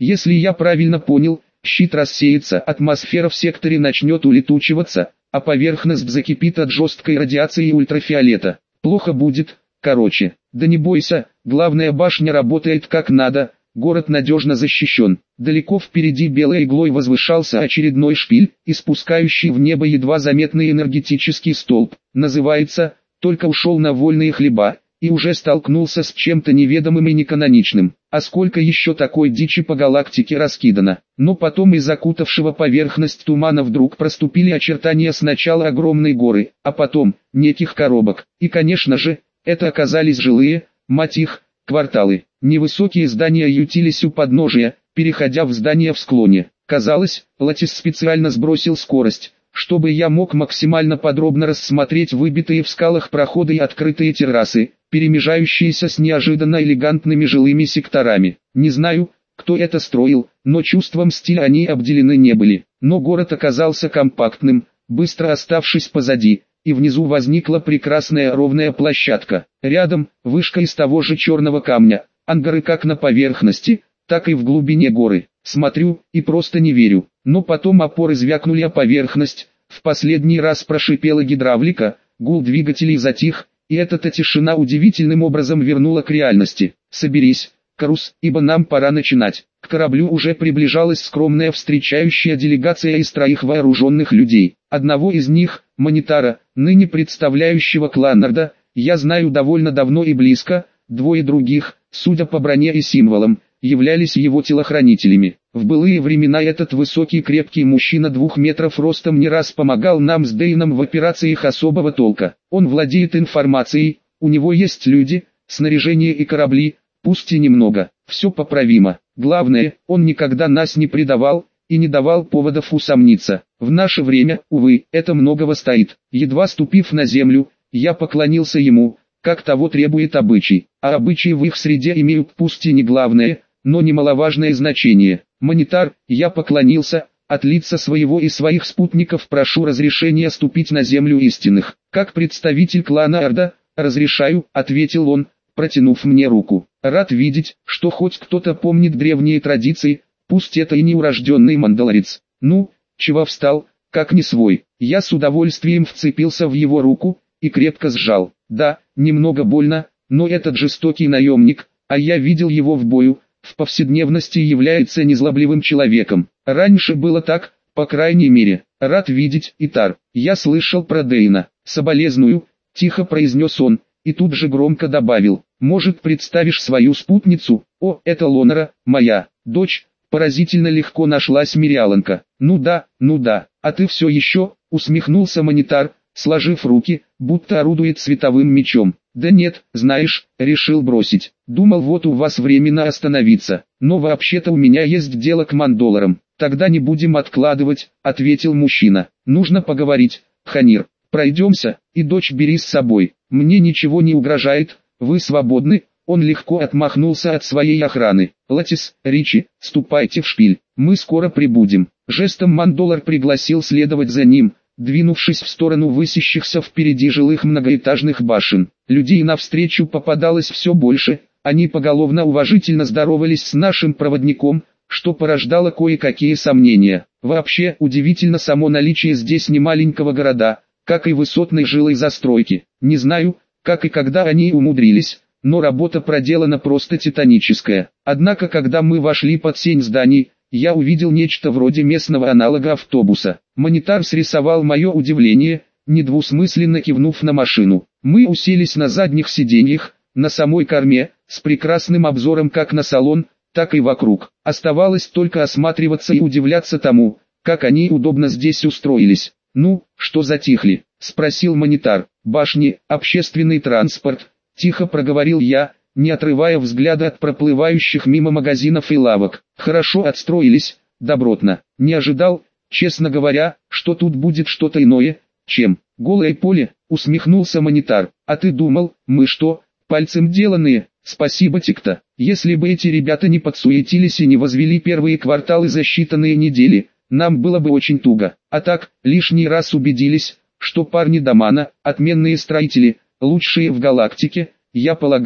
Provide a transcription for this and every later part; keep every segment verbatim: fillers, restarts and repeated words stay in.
Если я правильно понял, щит рассеется, атмосфера в секторе начнет улетучиваться, а поверхность закипит от жесткой радиации и ультрафиолета. Плохо будет, короче. Да не бойся, главная башня работает как надо, город надежно защищен. Далеко впереди белой иглой возвышался очередной шпиль, испускающий в небо едва заметный энергетический столб. Называется «Только ушел на вольные хлеба» и уже столкнулся с чем-то неведомым и неканоничным. А сколько еще такой дичи по галактике раскидано. Но потом из окутавшего поверхность тумана вдруг проступили очертания сначала огромной горы, а потом неких коробок. И конечно же, это оказались жилые, мать их, кварталы. Невысокие здания ютились у подножия, переходя в здания в склоне. Казалось, Латис специально сбросил скорость, чтобы я мог максимально подробно рассмотреть выбитые в скалах проходы и открытые террасы, перемежающиеся с неожиданно элегантными жилыми секторами. Не знаю, кто это строил, но чувством стиля они обделены не были. Но город оказался компактным, быстро оставшись позади, и внизу возникла прекрасная ровная площадка. Рядом, вышка из того же черного камня, ангары как на поверхности, так и в глубине горы. Смотрю, и просто не верю. Но потом опоры звякнули о поверхность, в последний раз прошипела гидравлика, гул двигателей затих, и эта тишина удивительным образом вернула к реальности. «Соберись, Карус, ибо нам пора начинать». К кораблю уже приближалась скромная встречающая делегация из троих вооруженных людей. Одного из них, Монитара, ныне представляющего клан Нарда, я знаю довольно давно и близко, двое других, судя по броне и символам, являлись его телохранителями. В былые времена этот высокий крепкий мужчина двух метров ростом не раз помогал нам с Дейном в операциях особого толка. Он владеет информацией, у него есть люди, снаряжение и корабли, пусть и немного, все поправимо. Главное, он никогда нас не предавал и не давал поводов усомниться. В наше время, увы, это многого стоит. Едва ступив на землю, я поклонился ему, как того требует обычай, а обычаи в их среде имеют пусть и не главное, но немаловажное значение. Монитар, я поклонился, от лица своего и своих спутников прошу разрешения ступить на землю истинных. Как представитель клана Орда, разрешаю, ответил он, протянув мне руку. Рад видеть, что хоть кто-то помнит древние традиции, пусть это и не урожденный мандалорец. Ну, чего встал, как не свой. Я с удовольствием вцепился в его руку и крепко сжал. Да, немного больно, но этот жестокий наемник, а я видел его в бою, в повседневности является незлобливым человеком. Раньше было так, по крайней мере. Рад видеть, Итар. Я слышал про Дейна. Соболезную, тихо произнес он, и тут же громко добавил. Может, представишь свою спутницу? О, это Лонора, моя дочь. Поразительно легко нашлась Мириаланка. Ну да, ну да. А ты все еще, усмехнулся Монитар, сложив руки, будто орудует световым мечом. Да нет, знаешь, решил бросить. Думал, вот у вас временно остановиться. Но вообще-то у меня есть дело к мандоларам. Тогда не будем откладывать, ответил мужчина. Нужно поговорить, Ханир. Пройдемся, и дочь бери с собой. Мне ничего не угрожает, вы свободны. Он легко отмахнулся от своей охраны. Латис, Ричи, ступайте в шпиль. Мы скоро прибудем. Жестом мандолар пригласил следовать за ним, двинувшись в сторону высящихся впереди жилых многоэтажных башен. Людей навстречу попадалось все больше, они поголовно уважительно здоровались с нашим проводником, что порождало кое-какие сомнения. Вообще, удивительно само наличие здесь немаленького города, как и высотной жилой застройки. Не знаю, как и когда они умудрились, но работа проделана просто титаническая. Однако когда мы вошли под сень зданий, я увидел нечто вроде местного аналога автобуса. Монитар срисовал мое удивление, недвусмысленно кивнув на машину. Мы уселись на задних сиденьях, на самой корме, с прекрасным обзором как на салон, так и вокруг. Оставалось только осматриваться и удивляться тому, как они удобно здесь устроились. «Ну, что затихли?» — спросил Монитар. «Башни, общественный транспорт», — тихо проговорил я, не отрывая взгляда от проплывающих мимо магазинов и лавок. «Хорошо отстроились, добротно. Не ожидал, честно говоря, что тут будет что-то иное, чем голое поле», — усмехнулся Монитар. «А ты думал, мы что, пальцем деланные?» «Спасибо, Тикта. Если бы эти ребята не подсуетились и не возвели первые кварталы за считанные недели, нам было бы очень туго. А так, лишний раз убедились, что парни Дамана, отменные строители, лучшие в галактике, я полагаю».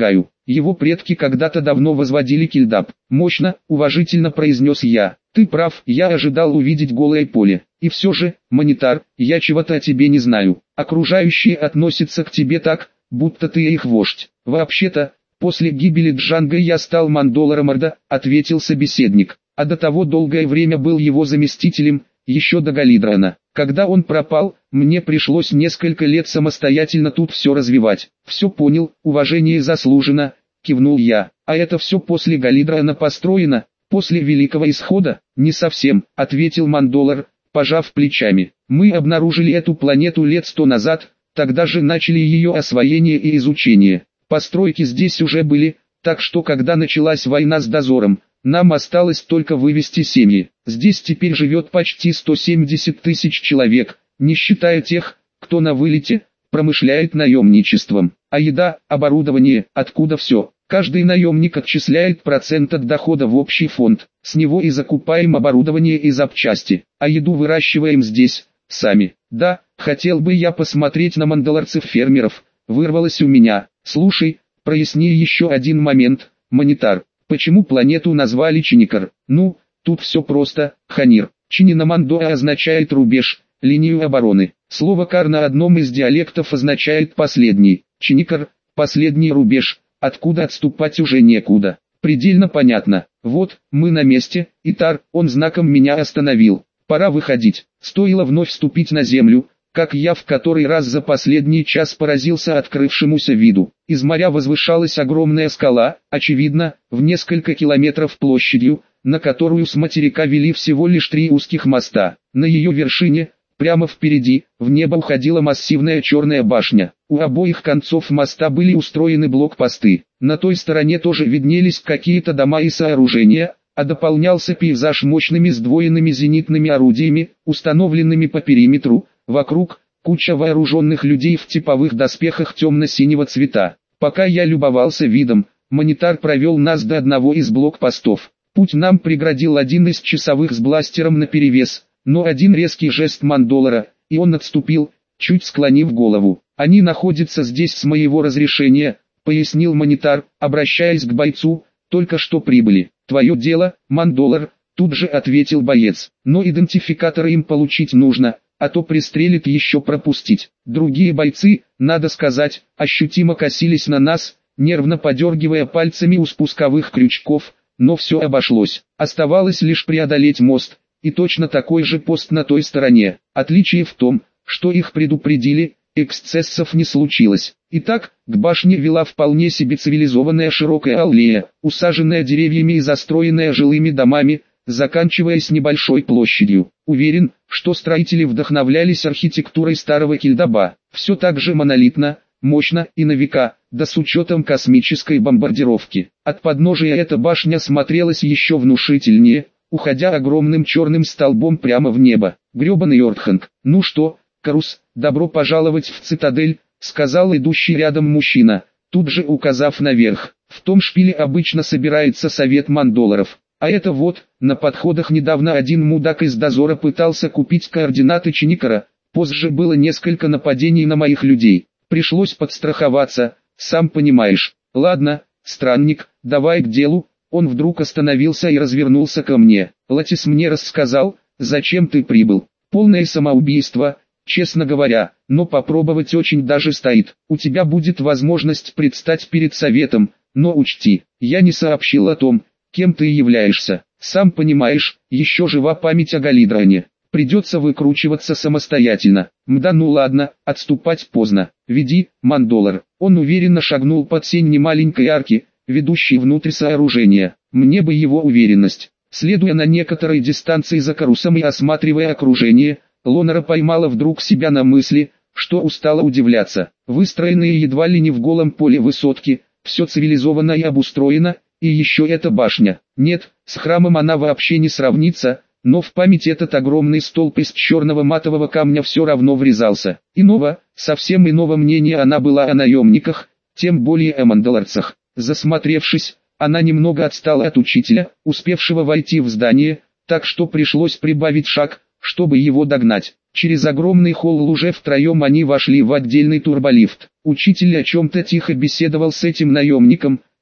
Его предки когда-то давно возводили кильдаб. Мощно, уважительно произнес я. Ты прав, я ожидал увидеть голое поле. И все же, Монитар, я чего-то о тебе не знаю. Окружающие относятся к тебе так, будто ты их вождь. Вообще-то, после гибели Джанга я стал мандолором Орда, ответил собеседник. А до того долгое время был его заместителем, еще до Галидрана. Когда он пропал, мне пришлось несколько лет самостоятельно тут все развивать. Все понял, уважение заслужено, кивнул я. А это все после Галидрана построено, после Великого Исхода? Не совсем, ответил Мандолор, пожав плечами. Мы обнаружили эту планету лет сто назад, тогда же начали ее освоение и изучение. Постройки здесь уже были, так что когда началась война с дозором, нам осталось только вывести семьи. Здесь теперь живет почти сто семьдесят тысяч человек, не считая тех, кто на вылете, промышляет наемничеством. А еда, оборудование, откуда все? Каждый наемник отчисляет процент от дохода в общий фонд. С него и закупаем оборудование и запчасти. А еду выращиваем здесь, сами. Да, хотел бы я посмотреть на мандалорцев-фермеров, вырвалось у меня. Слушай, проясни еще один момент, Монитар. Почему планету назвали Чиникар? Ну, тут все просто, Ханир. Чини на мандоа означает рубеж, линию обороны. Слово кар на одном из диалектов означает последний. Чиникар, последний рубеж, откуда отступать уже некуда. Предельно понятно. Вот, мы на месте, и Тар, он знаком меня остановил. Пора выходить. Стоило вновь вступить на землю, как я в который раз за последний час поразился открывшемуся виду. Из моря возвышалась огромная скала, очевидно, в несколько километров площадью, на которую с материка вели всего лишь три узких моста. На ее вершине, прямо впереди, в небо уходила массивная черная башня. У обоих концов моста были устроены блокпосты. На той стороне тоже виднелись какие-то дома и сооружения, а дополнялся пейзаж мощными сдвоенными зенитными орудиями, установленными по периметру. Вокруг куча вооруженных людей в типовых доспехах темно-синего цвета. Пока я любовался видом, Монитар провел нас до одного из блокпостов. Путь нам преградил один из часовых с бластером наперевес, но один резкий жест Мандолора, и он отступил, чуть склонив голову. «Они находятся здесь с моего разрешения», — пояснил Монитар, обращаясь к бойцу, — «только что прибыли». «Твое дело, Мандолор», — тут же ответил боец, — «но идентификаторы им получить нужно, а то пристрелит еще пропустить». Другие бойцы, надо сказать, ощутимо косились на нас, нервно подергивая пальцами у спусковых крючков, но все обошлось. Оставалось лишь преодолеть мост, и точно такой же пост на той стороне. Отличие в том, что их предупредили, эксцессов не случилось. Итак, к башне вела вполне себе цивилизованная широкая аллея, усаженная деревьями и застроенная жилыми домами, заканчиваясь небольшой площадью. Уверен, что строители вдохновлялись архитектурой старого кильдаба. Все так же монолитно, мощно и на века, да с учетом космической бомбардировки. От подножия эта башня смотрелась еще внушительнее, уходя огромным черным столбом прямо в небо. Гребаный Ортханг. «Ну что, Карус, добро пожаловать в цитадель», — сказал идущий рядом мужчина, тут же указав наверх. «В том шпиле обычно собирается совет мандолоров. А это вот, на подходах недавно один мудак из дозора пытался купить координаты Чиникара, позже было несколько нападений на моих людей. Пришлось подстраховаться, сам понимаешь. Ладно, странник, давай к делу». Он вдруг остановился и развернулся ко мне. «Латис мне рассказал, зачем ты прибыл. Полное самоубийство, честно говоря, но попробовать очень даже стоит. У тебя будет возможность предстать перед советом, но учти, я не сообщил о том, кем ты являешься. Сам понимаешь, еще жива память о Галидране. Придется выкручиваться самостоятельно. Мда, ну ладно, отступать поздно. Веди, Мандолор». Он уверенно шагнул под сень немаленькой арки, ведущей внутрь сооружения. Мне бы его уверенность. Следуя на некоторой дистанции за Карусом и осматривая окружение, Лонора поймала вдруг себя на мысли, что устала удивляться. Выстроенные едва ли не в голом поле высотки, все цивилизованно и обустроено, и еще эта башня. Нет, с храмом она вообще не сравнится, но в память этот огромный столб из черного матового камня все равно врезался. Иного, совсем иного мнения она была о наемниках, тем более о мандалорцах. Засмотревшись, она немного отстала от учителя, успевшего войти в здание, так что пришлось прибавить шаг, чтобы его догнать. Через огромный холл уже втроем они вошли в отдельный турболифт. Учитель о чем-то тихо беседовал с этим наемником,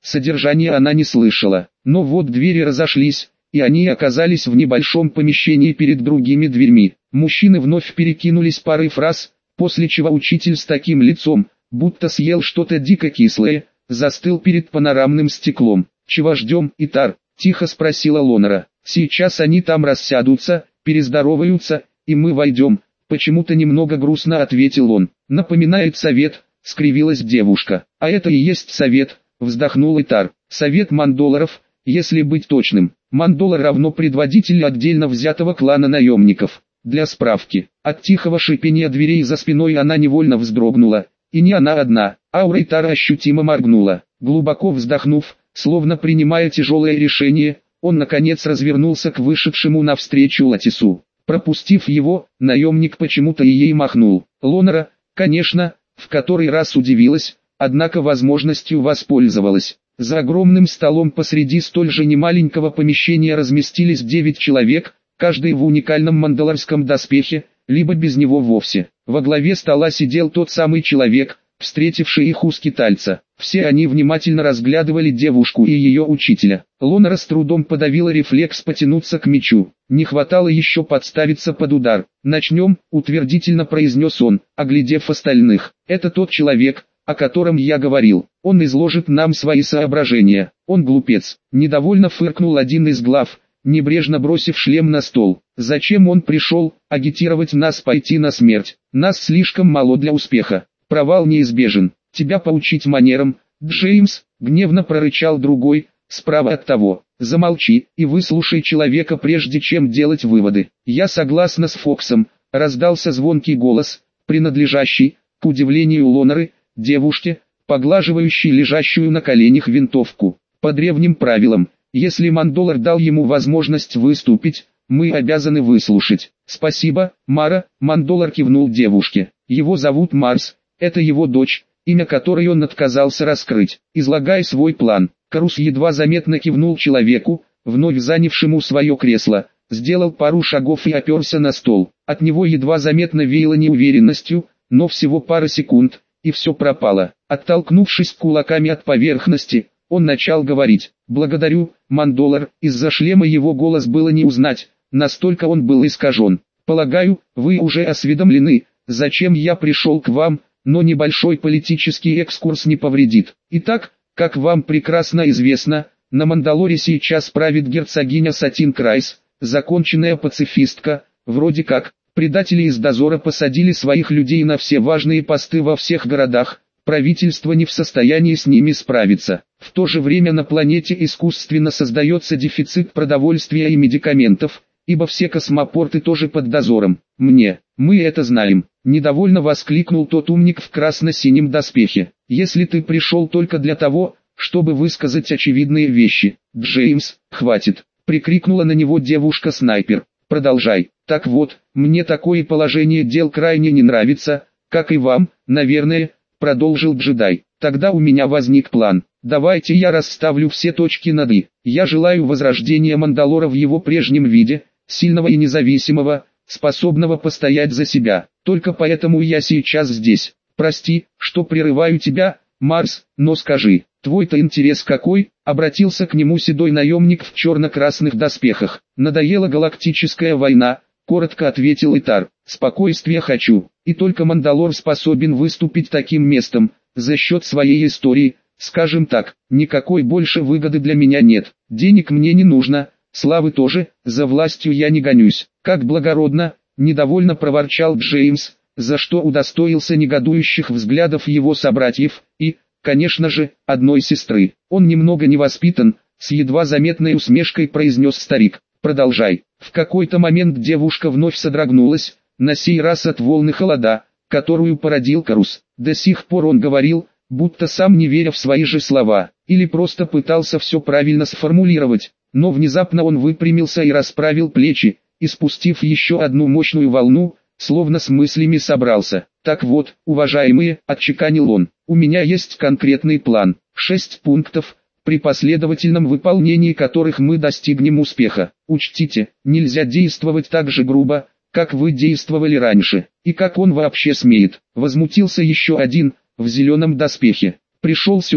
Содержание она не слышала, но вот двери разошлись, и они оказались в небольшом помещении перед другими дверьми. Мужчины вновь перекинулись парой фраз, после чего учитель с таким лицом, будто съел что-то дико кислое, застыл перед панорамным стеклом. «Чего ждем, Итар?» – тихо спросила Лонера. «Сейчас они там рассядутся, перездороваются, и мы войдем», – почему-то немного грустно ответил он. «Напоминает совет», – скривилась девушка. «А это и есть совет», – вздохнул Итар. «Совет мандоларов, если быть точным. Мандолар равно предводитель отдельно взятого клана наемников». Для справки, от тихого шипения дверей за спиной она невольно вздрогнула. И не она одна, аура Итара ощутимо моргнула. Глубоко вздохнув, словно принимая тяжелое решение, он наконец развернулся к вышедшему навстречу Латису. Пропустив его, наемник почему-то и ей махнул. Лонера, конечно, в который раз удивилась, однако возможностью воспользовалась. За огромным столом посреди столь же немаленького помещения разместились девять человек, каждый в уникальном мандалорском доспехе, либо без него вовсе. Во главе стола сидел тот самый человек, встретивший их у скитальца. Все они внимательно разглядывали девушку и ее учителя. Лонера с трудом подавила рефлекс потянуться к мечу. Не хватало еще подставиться под удар. «Начнем», — утвердительно произнес он, оглядев остальных. «Это тот человек, о котором я говорил. Он изложит нам свои соображения. Он глупец». Недовольно фыркнул один из глав, небрежно бросив шлем на стол. «Зачем он пришел, агитировать нас пойти на смерть? Нас слишком мало для успеха. Провал неизбежен. Тебя поучить манерам, Джеймс», — гневно прорычал другой, справа от того. «Замолчи и выслушай человека, прежде чем делать выводы». «Я согласна с Фоксом», — раздался звонкий голос, принадлежащий, к удивлению Лонеры, девушке, поглаживающей лежащую на коленях винтовку. «По древним правилам, если Мандолар дал ему возможность выступить, мы обязаны выслушать». «Спасибо, Мара», — Мандолар кивнул девушке. «Его зовут Марс, это его дочь, имя которой он отказался раскрыть. Излагай свой план». Карус едва заметно кивнул человеку, вновь занявшему свое кресло, сделал пару шагов и оперся на стол. От него едва заметно веяло неуверенностью, но всего пара секунд, и все пропало. Оттолкнувшись кулаками от поверхности, он начал говорить. «Благодарю, Мандолар», из-за шлема его голос было не узнать, настолько он был искажен. «Полагаю, вы уже осведомлены, зачем я пришел к вам, но небольшой политический экскурс не повредит. Итак, как вам прекрасно известно, на Мандалоре сейчас правит герцогиня Сатин Крайс, законченная пацифистка, вроде как. Предатели из дозора посадили своих людей на все важные посты во всех городах, правительство не в состоянии с ними справиться. В то же время на планете искусственно создается дефицит продовольствия и медикаментов, ибо все космопорты тоже под дозором. Мне, мы это знаем», — недовольно воскликнул тот умник в красно-синем доспехе. «Если ты пришел только для того, чтобы высказать очевидные вещи, Джеймс, хватит», — прикрикнула на него девушка-снайпер. «Продолжай». «Так вот, мне такое положение дел крайне не нравится, как и вам, наверное», — продолжил джедай. «Тогда у меня возник план. Давайте я расставлю все точки над «и». Я желаю возрождения Мандалора в его прежнем виде, сильного и независимого, способного постоять за себя. Только поэтому я сейчас здесь. Прости, что прерываю тебя, Марс, но скажи, твой-то интерес какой?» Обратился к нему седой наемник в черно-красных доспехах. «Надоела галактическая война», — коротко ответил Итар. «Спокойствия хочу, и только Мандалор способен выступить таким местом, за счет своей истории, скажем так, никакой больше выгоды для меня нет. Денег мне не нужно, славы тоже, за властью я не гонюсь». «Как благородно», — недовольно проворчал Джеймс, за что удостоился негодующих взглядов его собратьев, и, конечно же, одной сестры. «Он немного невоспитан», — с едва заметной усмешкой произнес старик. «Продолжай». В какой-то момент девушка вновь содрогнулась, на сей раз от волны холода, которую породил Карус. До сих пор он говорил, будто сам не веря в свои же слова, или просто пытался все правильно сформулировать, но внезапно он выпрямился и расправил плечи, и спустив еще одну мощную волну, словно с мыслями собрался. «Так вот, уважаемые», — отчеканил он, — «у меня есть конкретный план, шесть пунктов, при последовательном выполнении которых мы достигнем успеха. Учтите, нельзя действовать так же грубо, как вы действовали раньше, и как он вообще смеет». Возмутился еще один, в зеленом доспехе. «Пришел сюда,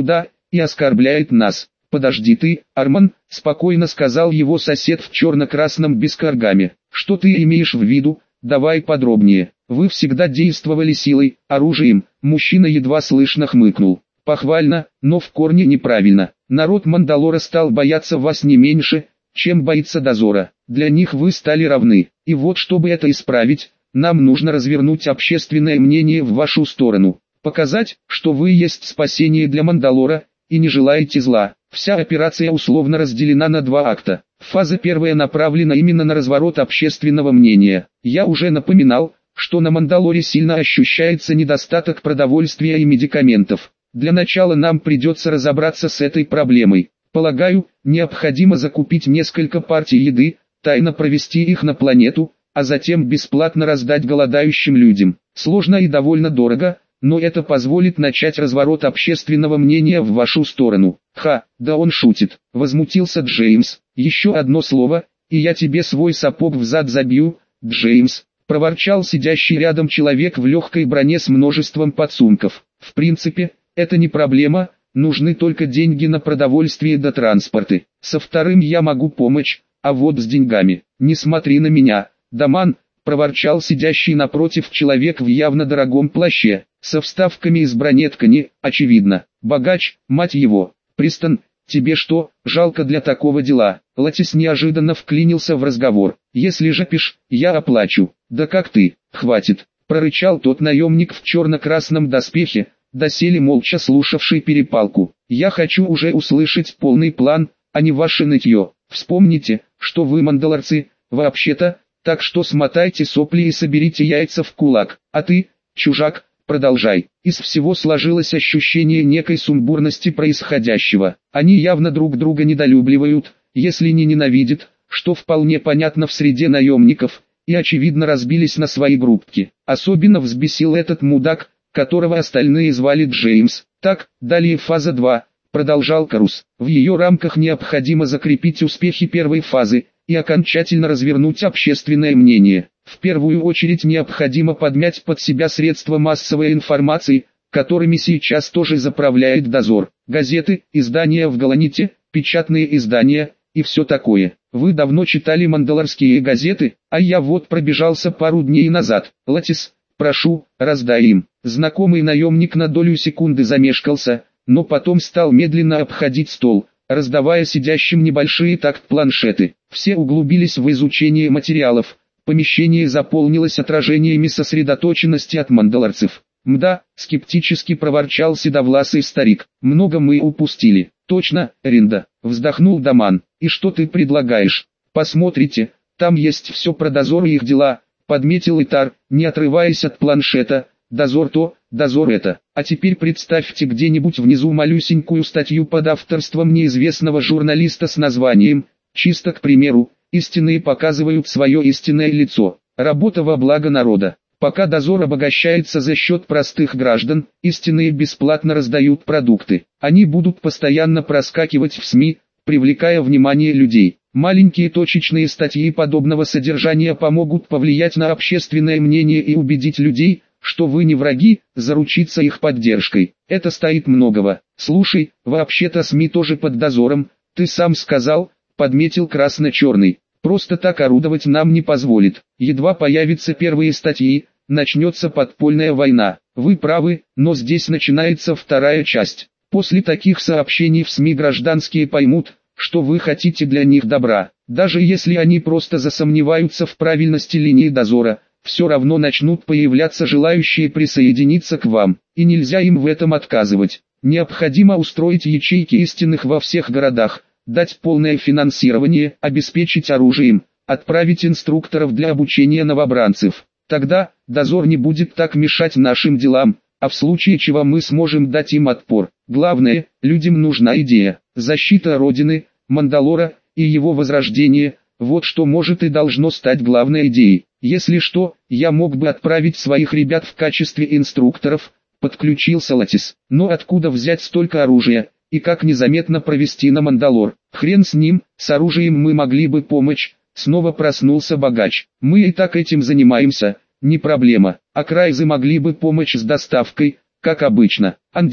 и оскорбляет нас. «Подожди ты, Арман», — спокойно сказал его сосед в черно-красном бескаргаме. «Что ты имеешь в виду? Давай подробнее. Вы всегда действовали силой, оружием». Мужчина едва слышно хмыкнул. «Похвально, но в корне неправильно. Народ Мандалора стал бояться вас не меньше, чем боится дозора. Для них вы стали равны. И вот чтобы это исправить, нам нужно развернуть общественное мнение в вашу сторону. Показать, что вы есть спасение для Мандалора, и не желаете зла». Вся операция условно разделена на два акта. Фаза первая направлена именно на разворот общественного мнения. Я уже напоминал, что на Мандалоре сильно ощущается недостаток продовольствия и медикаментов. Для начала нам придется разобраться с этой проблемой. Полагаю, необходимо закупить несколько партий еды, тайно провести их на планету, а затем бесплатно раздать голодающим людям. Сложно и довольно дорого, но это позволит начать разворот общественного мнения в вашу сторону. Ха, да он шутит, возмутился Джеймс. Еще одно слово, и я тебе свой сапог в зад забью, Джеймс, проворчал сидящий рядом человек в легкой броне с множеством подсумков. В принципе, это не проблема, нужны только деньги на продовольствие да транспорты. Со вторым я могу помочь, а вот с деньгами, не смотри на меня, Даман, проворчал сидящий напротив человек в явно дорогом плаще, со вставками из бронеткани, очевидно, богач, мать его. Пристон, тебе что, жалко для такого дела? Латис неожиданно вклинился в разговор. Если же пишь, я оплачу. Да как ты, хватит, прорычал тот наемник в черно-красном доспехе, доселе молча слушавший перепалку. Я хочу уже услышать полный план, а не ваше нытье. Вспомните, что вы мандалорцы, вообще-то, так что смотайте сопли и соберите яйца в кулак. А ты, чужак, продолжай. Из всего сложилось ощущение некой сумбурности происходящего. Они явно друг друга недолюбливают, если не ненавидят, что вполне понятно в среде наемников, и очевидно разбились на свои группки. Особенно взбесил этот мудак, которого остальные звали Джеймс. Так, далее фаза два, продолжал Карус. В ее рамках необходимо закрепить успехи первой фазы и окончательно развернуть общественное мнение. В первую очередь необходимо подмять под себя средства массовой информации, которыми сейчас тоже заправляет дозор. Газеты, издания в Галаните, печатные издания и все такое. Вы давно читали мандалорские газеты, а я вот пробежался пару дней назад. Латис, прошу, раздай им. Знакомый наемник на долю секунды замешкался, но потом стал медленно обходить стол, раздавая сидящим небольшие такт-планшеты. Все углубились в изучение материалов. Помещение заполнилось отражениями сосредоточенности от мандалорцев. «Мда», — скептически проворчал седовласый старик, — «много мы упустили». «Точно, Ринда», — вздохнул Даман. «И что ты предлагаешь?» «Посмотрите, там есть все про дозор и их дела», — подметил Итар, не отрываясь от планшета. «Дозор то, дозор это. А теперь представьте где-нибудь внизу малюсенькую статью под авторством неизвестного журналиста с названием, чисто к примеру, «Истинные показывают свое истинное лицо. Работа во благо народа». Пока дозор обогащается за счет простых граждан, истинные бесплатно раздают продукты. Они будут постоянно проскакивать в СМИ, привлекая внимание людей. Маленькие точечные статьи подобного содержания помогут повлиять на общественное мнение и убедить людей, что вы не враги, заручиться их поддержкой. Это стоит многого. Слушай, вообще-то СМИ тоже под дозором, ты сам сказал, подметил красно-черный. Просто так орудовать нам не позволит. Едва появятся первые статьи, начнется подпольная война. Вы правы, но здесь начинается вторая часть. После таких сообщений в СМИ гражданские поймут, что вы хотите для них добра. Даже если они просто засомневаются в правильности линии дозора, все равно начнут появляться желающие присоединиться к вам. И нельзя им в этом отказывать. Необходимо устроить ячейки истинных во всех городах, дать полное финансирование, обеспечить оружием, отправить инструкторов для обучения новобранцев. Тогда дозор не будет так мешать нашим делам, а в случае чего мы сможем дать им отпор. Главное, людям нужна идея, защита Родины, Мандалора и его возрождение. Вот что может и должно стать главной идеей. Если что, я мог бы отправить своих ребят в качестве инструкторов, подключился Латис. Но откуда взять столько оружия? И как незаметно провести на Мандалор? Хрен с ним, с оружием мы могли бы помочь. Снова проснулся богач. Мы и так этим занимаемся, не проблема. А Крайзы могли бы помочь с доставкой, как обычно. Андер,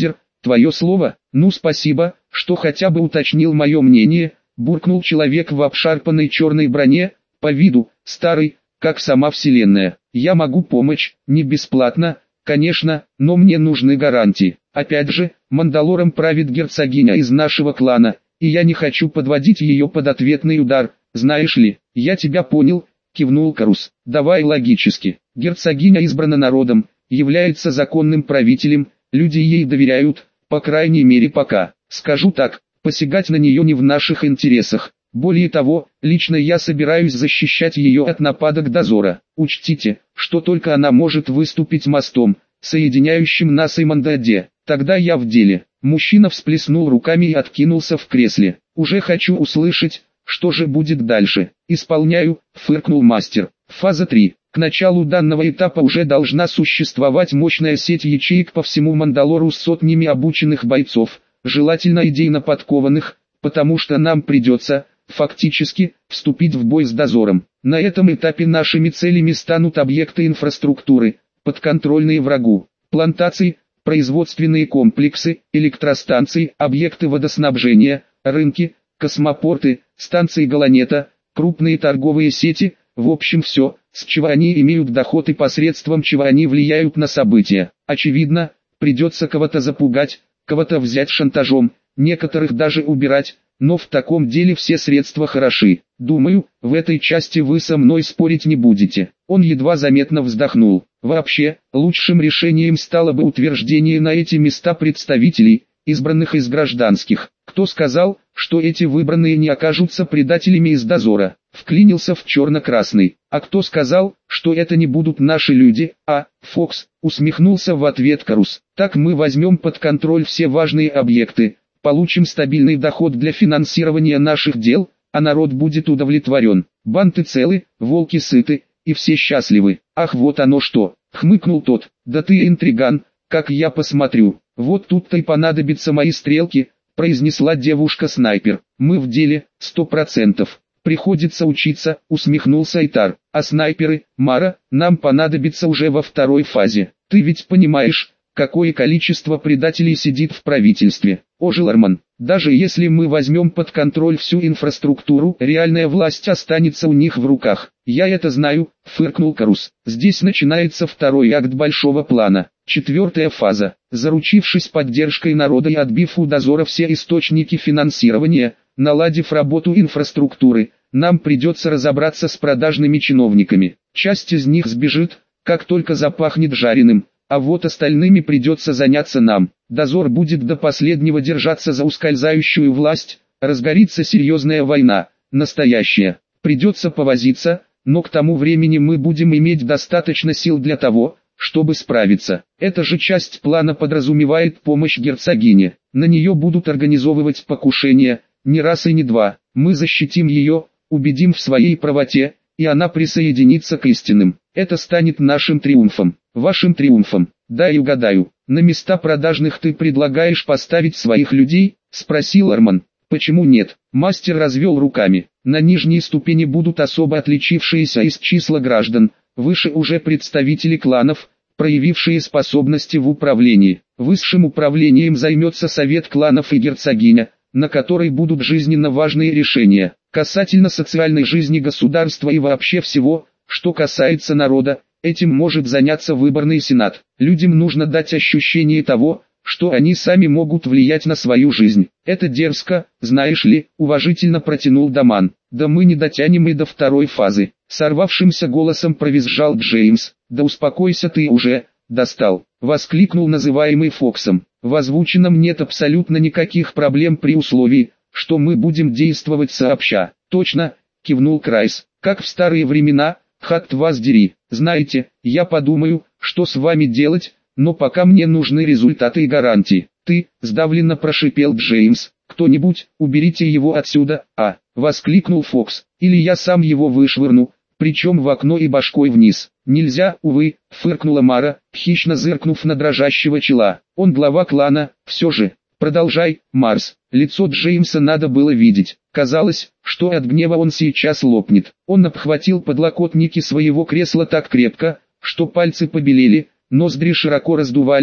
Твое слово? Ну спасибо, что хотя бы уточнил мое мнение, буркнул человек в обшарпанной черной броне, по виду, старый, как сама вселенная. Я могу помочь, не бесплатно, конечно, но мне нужны гарантии. Опять же, Мандалором правит герцогиня из нашего клана, и я не хочу подводить ее под ответный удар, знаешь ли. Я тебя понял, кивнул Карус. Давай логически. Герцогиня избрана народом, является законным правителем, люди ей доверяют, по крайней мере пока. Скажу так, посягать на нее не в наших интересах. Более того, лично я собираюсь защищать ее от нападок дозора. Учтите, что только она может выступить мостом, соединяющим нас и Мандаде. Тогда я в деле. Мужчина всплеснул руками и откинулся в кресле. Уже хочу услышать, что же будет дальше. Исполняю, фыркнул мастер. Фаза три. К началу данного этапа уже должна существовать мощная сеть ячеек по всему Мандалору с сотнями обученных бойцов, желательно идейно подкованных, потому что нам придется, фактически, вступить в бой с дозором. На этом этапе нашими целями станут объекты инфраструктуры, подконтрольные врагу, плантации, производственные комплексы, электростанции, объекты водоснабжения, рынки, космопорты, станции Галанета, крупные торговые сети, в общем все, с чего они имеют доход и посредством чего они влияют на события. Очевидно, придется кого-то запугать, кого-то взять шантажом, некоторых даже убирать, но в таком деле все средства хороши. Думаю, в этой части вы со мной спорить не будете. Он едва заметно вздохнул. Вообще, лучшим решением стало бы утверждение на эти места представителей, избранных из гражданских. Кто сказал, что эти выбранные не окажутся предателями из дозора? Вклинился в черно-красный. А кто сказал, что это не будут наши люди? А, Фокс, усмехнулся в ответ Карус. Так мы возьмем под контроль все важные объекты, получим стабильный доход для финансирования наших дел, а народ будет удовлетворен. Банды целы, волки сыты, и все счастливы. Ах, вот оно что, хмыкнул тот. Да ты интриган, как я посмотрю. Вот тут-то и понадобятся мои стрелки, произнесла девушка-снайпер. Мы в деле, сто процентов. Приходится учиться, усмехнулся Итар. А снайперы, Мара, нам понадобится уже во второй фазе. Ты ведь понимаешь, какое количество предателей сидит в правительстве. Ожил Арман. Даже если мы возьмем под контроль всю инфраструктуру, реальная власть останется у них в руках. Я это знаю, фыркнул Карус. Здесь начинается второй акт большого плана. Четвертая фаза. Заручившись поддержкой народа и отбив у дозора все источники финансирования, наладив работу инфраструктуры, нам придется разобраться с продажными чиновниками. Часть из них сбежит, как только запахнет жареным. А вот остальными придется заняться нам. Дозор будет до последнего держаться за ускользающую власть, разгорится серьезная война, настоящая. Придется повозиться, но к тому времени мы будем иметь достаточно сил для того, чтобы справиться. Эта же часть плана подразумевает помощь герцогине. На нее будут организовывать покушения, не раз и не два. Мы защитим ее, убедим в своей правоте, и она присоединится к истинным. Это станет нашим триумфом. Вашим триумфом. Дай угадаю, на места продажных ты предлагаешь поставить своих людей? Спросил Арман. Почему нет? Мастер развел руками. На нижней ступени будут особо отличившиеся из числа граждан, выше уже представители кланов, проявившие способности в управлении. Высшим управлением займется совет кланов и герцогиня, на которой будут жизненно важные решения, касательно социальной жизни государства и вообще всего, что касается народа. Этим может заняться выборный сенат. Людям нужно дать ощущение того, что они сами могут влиять на свою жизнь. Это дерзко, знаешь ли, уважительно протянул Даман. Да мы не дотянем и до второй фазы. Сорвавшимся голосом провизжал Джеймс. Да успокойся ты уже, достал. Воскликнул называемый Фоксом. В озвученном нет абсолютно никаких проблем при условии, что мы будем действовать сообща. Точно, кивнул Крайс. Как в старые времена, хат вас дери. Знаете, я подумаю, что с вами делать, но пока мне нужны результаты и гарантии. Ты, сдавленно прошипел Джеймс, кто-нибудь, уберите его отсюда, а, воскликнул Фокс, или я сам его вышвырну, причем в окно и башкой вниз. Нельзя, увы, фыркнула Мара, хищно зыркнув на дрожащего чела. Он глава клана, все же. Продолжай, Марс. Лицо Джеймса надо было видеть. Казалось, что от гнева он сейчас лопнет. Он обхватил подлокотники своего кресла так крепко, что пальцы побелели, ноздри широко раздувались,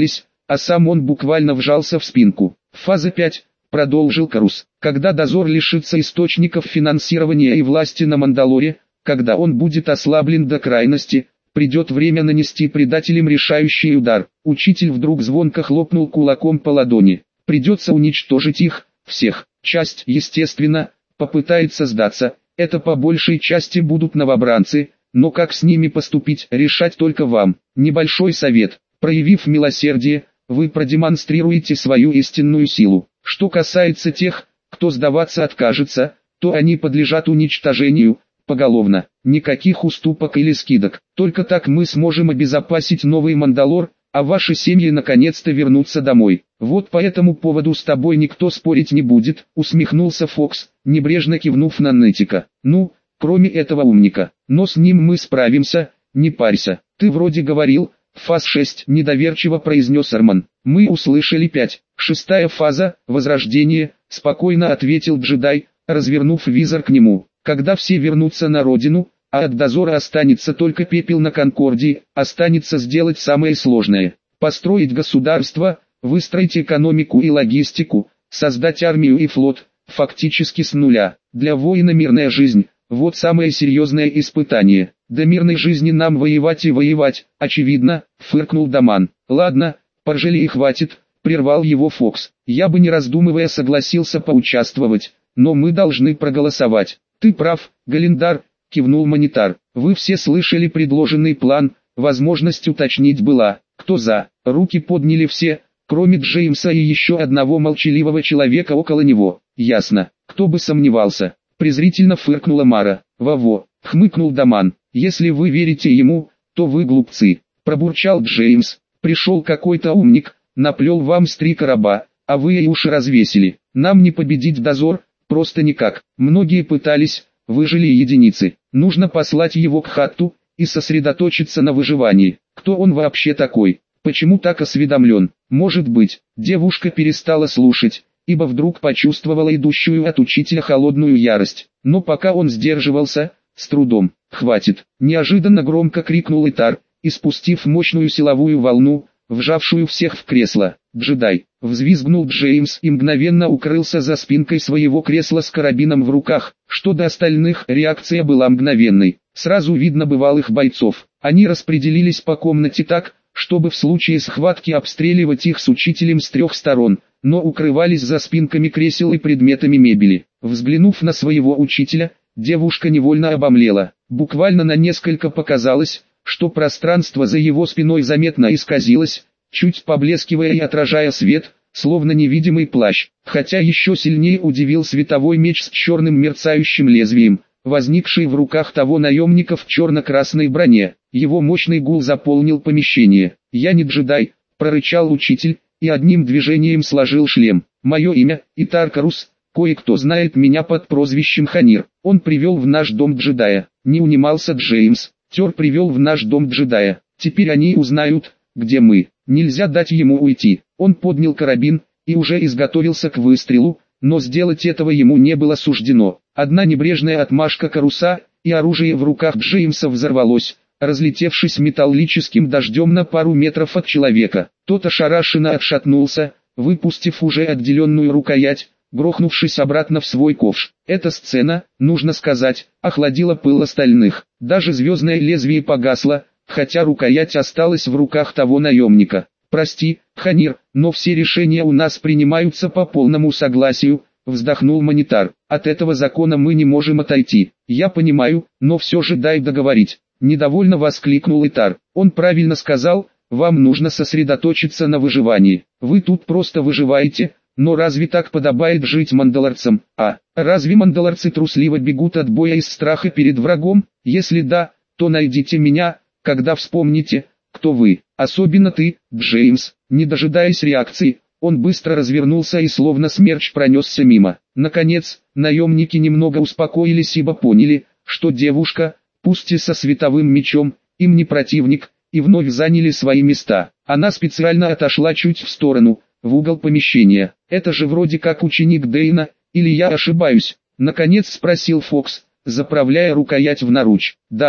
а сам он буквально вжался в спинку. Фаза пять, продолжил Карус. Когда дозор лишится источников финансирования и власти на Мандалоре, когда он будет ослаблен до крайности, придет время нанести предателям решающий удар. Учитель вдруг звонко хлопнул кулаком по ладони. Придется уничтожить их, всех. Часть, естественно, попытается сдаться. Это по большей части будут новобранцы, но как с ними поступить, решать только вам. Небольшой совет. Проявив милосердие, вы продемонстрируете свою истинную силу. Что касается тех, кто сдаваться откажется, то они подлежат уничтожению, поголовно. Никаких уступок или скидок. Только так мы сможем обезопасить Новый Мандалор, а ваши семьи наконец-то вернутся домой. Вот по этому поводу с тобой никто спорить не будет, усмехнулся Фокс, небрежно кивнув на Нытика. Ну, кроме этого умника. Но с ним мы справимся, не парься. Ты вроде говорил, фаз шесть, недоверчиво произнес Арман. Мы услышали пять. Шестая фаза, возрождение, спокойно ответил джедай, развернув визор к нему. Когда все вернутся на родину, а от дозора останется только пепел на Конкордии, останется сделать самое сложное. Построить государство, выстроить экономику и логистику, создать армию и флот, фактически с нуля. Для воина мирная жизнь, вот самое серьезное испытание. До мирной жизни нам воевать и воевать, очевидно, фыркнул Даман. Ладно, поржали и хватит, прервал его Фокс. Я бы не раздумывая согласился поучаствовать, но мы должны проголосовать. Ты прав, Галиндар, кивнул Монитар. Вы все слышали предложенный план, возможность уточнить была. Кто за? Руки подняли все, кроме Джеймса и еще одного молчаливого человека около него. Ясно, кто бы сомневался. Презрительно фыркнула Мара. Во-во, хмыкнул Даман. Если вы верите ему, то вы глупцы. Пробурчал Джеймс. Пришел какой-то умник, наплел вам с три короба, а вы и уши развесили. Нам не победить дозор, просто никак. Многие пытались, выжили единицы. Нужно послать его к Хатту и сосредоточиться на выживании. Кто он вообще такой? Почему так осведомлен? Может быть, девушка перестала слушать, ибо вдруг почувствовала идущую от учителя холодную ярость. Но пока он сдерживался, с трудом. «Хватит!» – неожиданно громко крикнул Итар, испустив мощную силовую волну, вжавшую всех в кресло. «Джедай!» – взвизгнул Джеймс и мгновенно укрылся за спинкой своего кресла с карабином в руках. Что до остальных, реакция была мгновенной. Сразу видно бывалых бойцов. Они распределились по комнате так, чтобы в случае схватки обстреливать их с учителем с трех сторон, но укрывались за спинками кресел и предметами мебели. Взглянув на своего учителя, девушка невольно обомлела. Буквально на несколько показалось, что пространство за его спиной заметно исказилось, чуть поблескивая и отражая свет, словно невидимый плащ. Хотя еще сильнее удивил световой меч с черным мерцающим лезвием, возникший в руках того наемника в черно-красной броне. Его мощный гул заполнил помещение. «Я не джедай», — прорычал учитель, и одним движением сложил шлем. «Мое имя — Итар Карус, кое-кто знает меня под прозвищем Ханир. Он привел в наш дом джедая». Не унимался Джеймс. Тер привел в наш дом джедая. Теперь они узнают, где мы. Нельзя дать ему уйти. Он поднял карабин и уже изготовился к выстрелу, но сделать этого ему не было суждено. Одна небрежная отмашка Каруса, и оружие в руках Джеймса взорвалось, разлетевшись металлическим дождем на пару метров от человека. Тот ошарашенно отшатнулся, выпустив уже отделенную рукоять, грохнувшись обратно в свой ковш. Эта сцена, нужно сказать, охладила пыл остальных. Даже звездное лезвие погасло, хотя рукоять осталась в руках того наемника. «Прости, Ханир, но все решения у нас принимаются по полному согласию», — вздохнул Монитар. «От этого закона мы не можем отойти». «Я понимаю, но все же дай договорить», — недовольно воскликнул Итар. «Он правильно сказал, вам нужно сосредоточиться на выживании. Вы тут просто выживаете. Но разве так подобает жить мандалорцам? А разве мандалорцы трусливо бегут от боя из страха перед врагом? Если да, то найдите меня, когда вспомните, кто вы. Особенно ты, Джеймс». Не дожидаясь реакции, он быстро развернулся и словно смерч пронесся мимо. Наконец, наемники немного успокоились, ибо поняли, что девушка, пусть и со световым мечом, им не противник, и вновь заняли свои места. Она специально отошла чуть в сторону, в угол помещения. «Это же вроде как ученик Дейна, или я ошибаюсь?» — наконец спросил Фокс, заправляя рукоять в наруч. «Да», —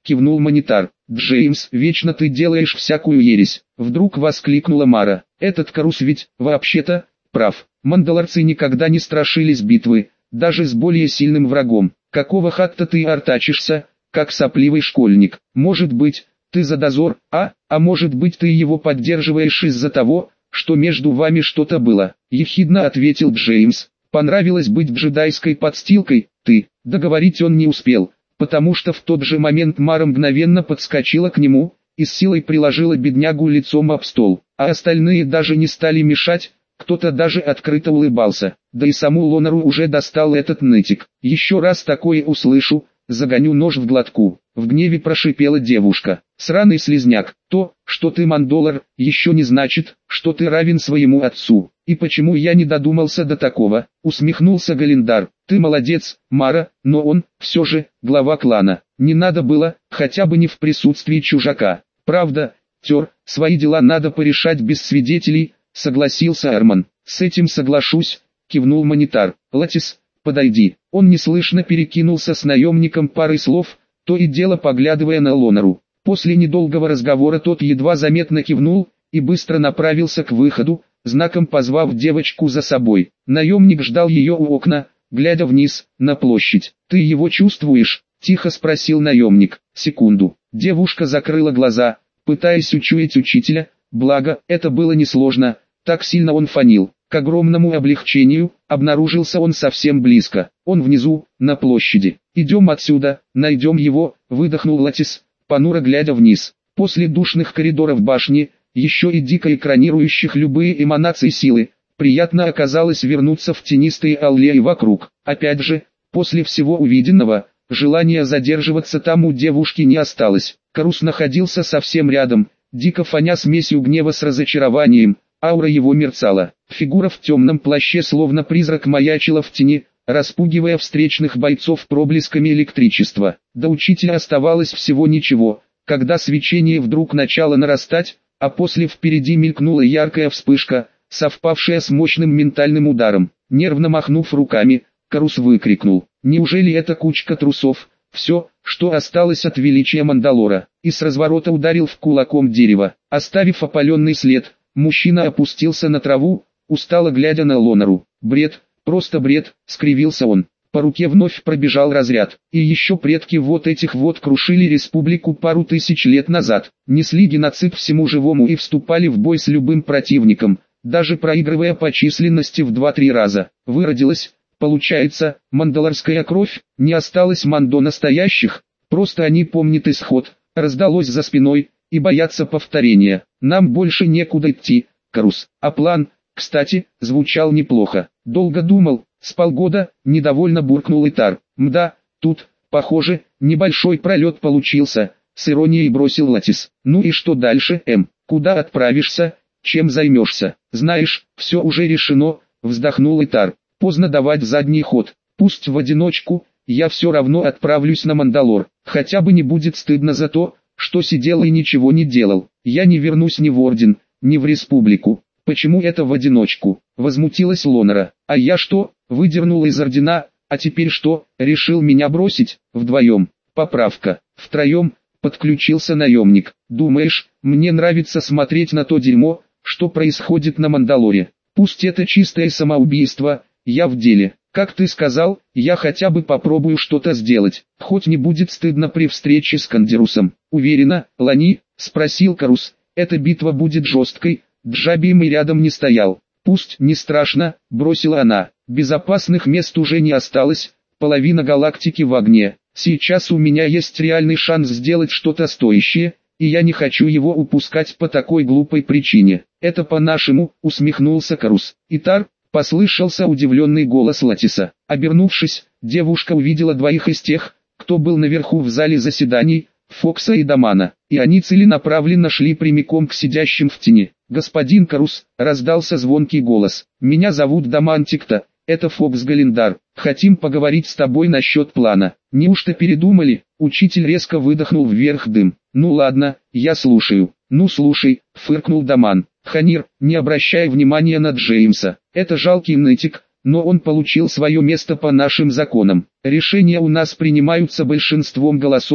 кивнул Монитар. Джеймс, вечно ты делаешь всякую ересь. Вдруг воскликнула Мара. Этот Карус ведь, вообще-то, прав. Мандалорцы никогда не страшились битвы, даже с более сильным врагом. Какого хатта ты артачишься, как сопливый школьник? Может быть, ты за дозор, а? А может быть ты его поддерживаешь из-за того, что между вами что-то было? Ехидно ответил Джеймс. Понравилось быть джедайской подстилкой? Ты. Договорить он не успел, потому что в тот же момент Мара мгновенно подскочила к нему и с силой приложила беднягу лицом об стол, а остальные даже не стали мешать, кто-то даже открыто улыбался, да и саму Лонару уже достал этот нытик. Еще раз такое услышу, загоню нож в глотку, в гневе прошипела девушка. Сраный слизняк, то, что ты мандолар, еще не значит, что ты равен своему отцу. И почему я не додумался до такого, усмехнулся Галиндар. Ты молодец, Мара, но он, все же, глава клана. Не надо было, хотя бы не в присутствии чужака. Правда, тер, свои дела надо порешать без свидетелей, согласился Эрман. С этим соглашусь, кивнул Монитар. Латис, подойди. Он неслышно перекинулся с наемником парой слов, то и дело поглядывая на Лонару. После недолгого разговора тот едва заметно кивнул и быстро направился к выходу, знаком позвав девочку за собой. Наемник ждал ее у окна, глядя вниз, на площадь. «Ты его чувствуешь?» – тихо спросил наемник. Секунду. Девушка закрыла глаза, пытаясь учуять учителя, благо, это было несложно, так сильно он фанил. К огромному облегчению, обнаружился он совсем близко. Он внизу, на площади. «Идем отсюда, найдем его», – выдохнул Латис, понуро глядя вниз. После душных коридоров башни, еще и дико экранирующих любые эманации силы, приятно оказалось вернуться в тенистые аллеи вокруг. Опять же, после всего увиденного, желания задерживаться там у девушки не осталось. Карус находился совсем рядом, дико фоня смесью гнева с разочарованием, аура его мерцала. Фигура в темном плаще словно призрак маячила в тени, распугивая встречных бойцов проблесками электричества. До учителя оставалось всего ничего, когда свечение вдруг начало нарастать, а после впереди мелькнула яркая вспышка, совпавшая с мощным ментальным ударом. Нервно махнув руками, Карус выкрикнул: «Неужели это кучка трусов? Все, что осталось от величия Мандалора!» И с разворота ударил в кулаком дерево. Оставив опаленный след, мужчина опустился на траву, устало глядя на Лонару. «Бред, просто бред!» — скривился он. По руке вновь пробежал разряд. И еще предки вот этих вот крушили республику пару тысяч лет назад, несли геноцид всему живому и вступали в бой с любым противником, даже проигрывая по численности в два-три раза. Выродилась, получается, мандалорская кровь, не осталось мандо настоящих, просто они помнят исход, раздалось за спиной, и боятся повторения. Нам больше некуда идти, Карус. А план, кстати, звучал неплохо. Долго думал, с полгода, недовольно буркнул Итар. Мда, тут, похоже, небольшой пролет получился, с иронией бросил Латис. Ну и что дальше, М? Куда отправишься, чем займешься? Знаешь, все уже решено, вздохнул Итар. Поздно давать задний ход. Пусть в одиночку, я все равно отправлюсь на Мандалор. Хотя бы не будет стыдно за то, что сидел и ничего не делал. Я не вернусь ни в Орден, ни в Республику. Почему это в одиночку? Возмутилась Лонара. А я что, выдернул из Ордена, а теперь что, решил меня бросить? Вдвоем. Поправка. Втроем, подключился наемник. Думаешь, мне нравится смотреть на то дерьмо, что происходит на Мандалоре? Пусть это чистое самоубийство, я в деле. Как ты сказал, я хотя бы попробую что-то сделать. Хоть не будет стыдно при встрече с Кандерусом. Уверена, Лани? Спросил Карус. Эта битва будет жесткой. Джабием и рядом не стоял. Пусть не страшно, бросила она. Безопасных мест уже не осталось, половина галактики в огне. Сейчас у меня есть реальный шанс сделать что-то стоящее, и я не хочу его упускать по такой глупой причине. Это по-нашему, усмехнулся Карус. Итар, послышался удивленный голос Латиса. Обернувшись, девушка увидела двоих из тех, кто был наверху в зале заседаний, Фокса и Дамана, и они целенаправленно шли прямиком к сидящим в тени. «Господин Карус», — раздался звонкий голос, — «меня зовут Дамантикта, это Фокс Галиндар, хотим поговорить с тобой насчет плана». «Неужто передумали?» Учитель резко выдохнул вверх дым. «Ну ладно, я слушаю». «Ну слушай», — фыркнул Даман. «Ханир, не обращай внимания на Джеймса, это жалкий нытик, но он получил свое место по нашим законам. Решения у нас принимаются большинством голосов,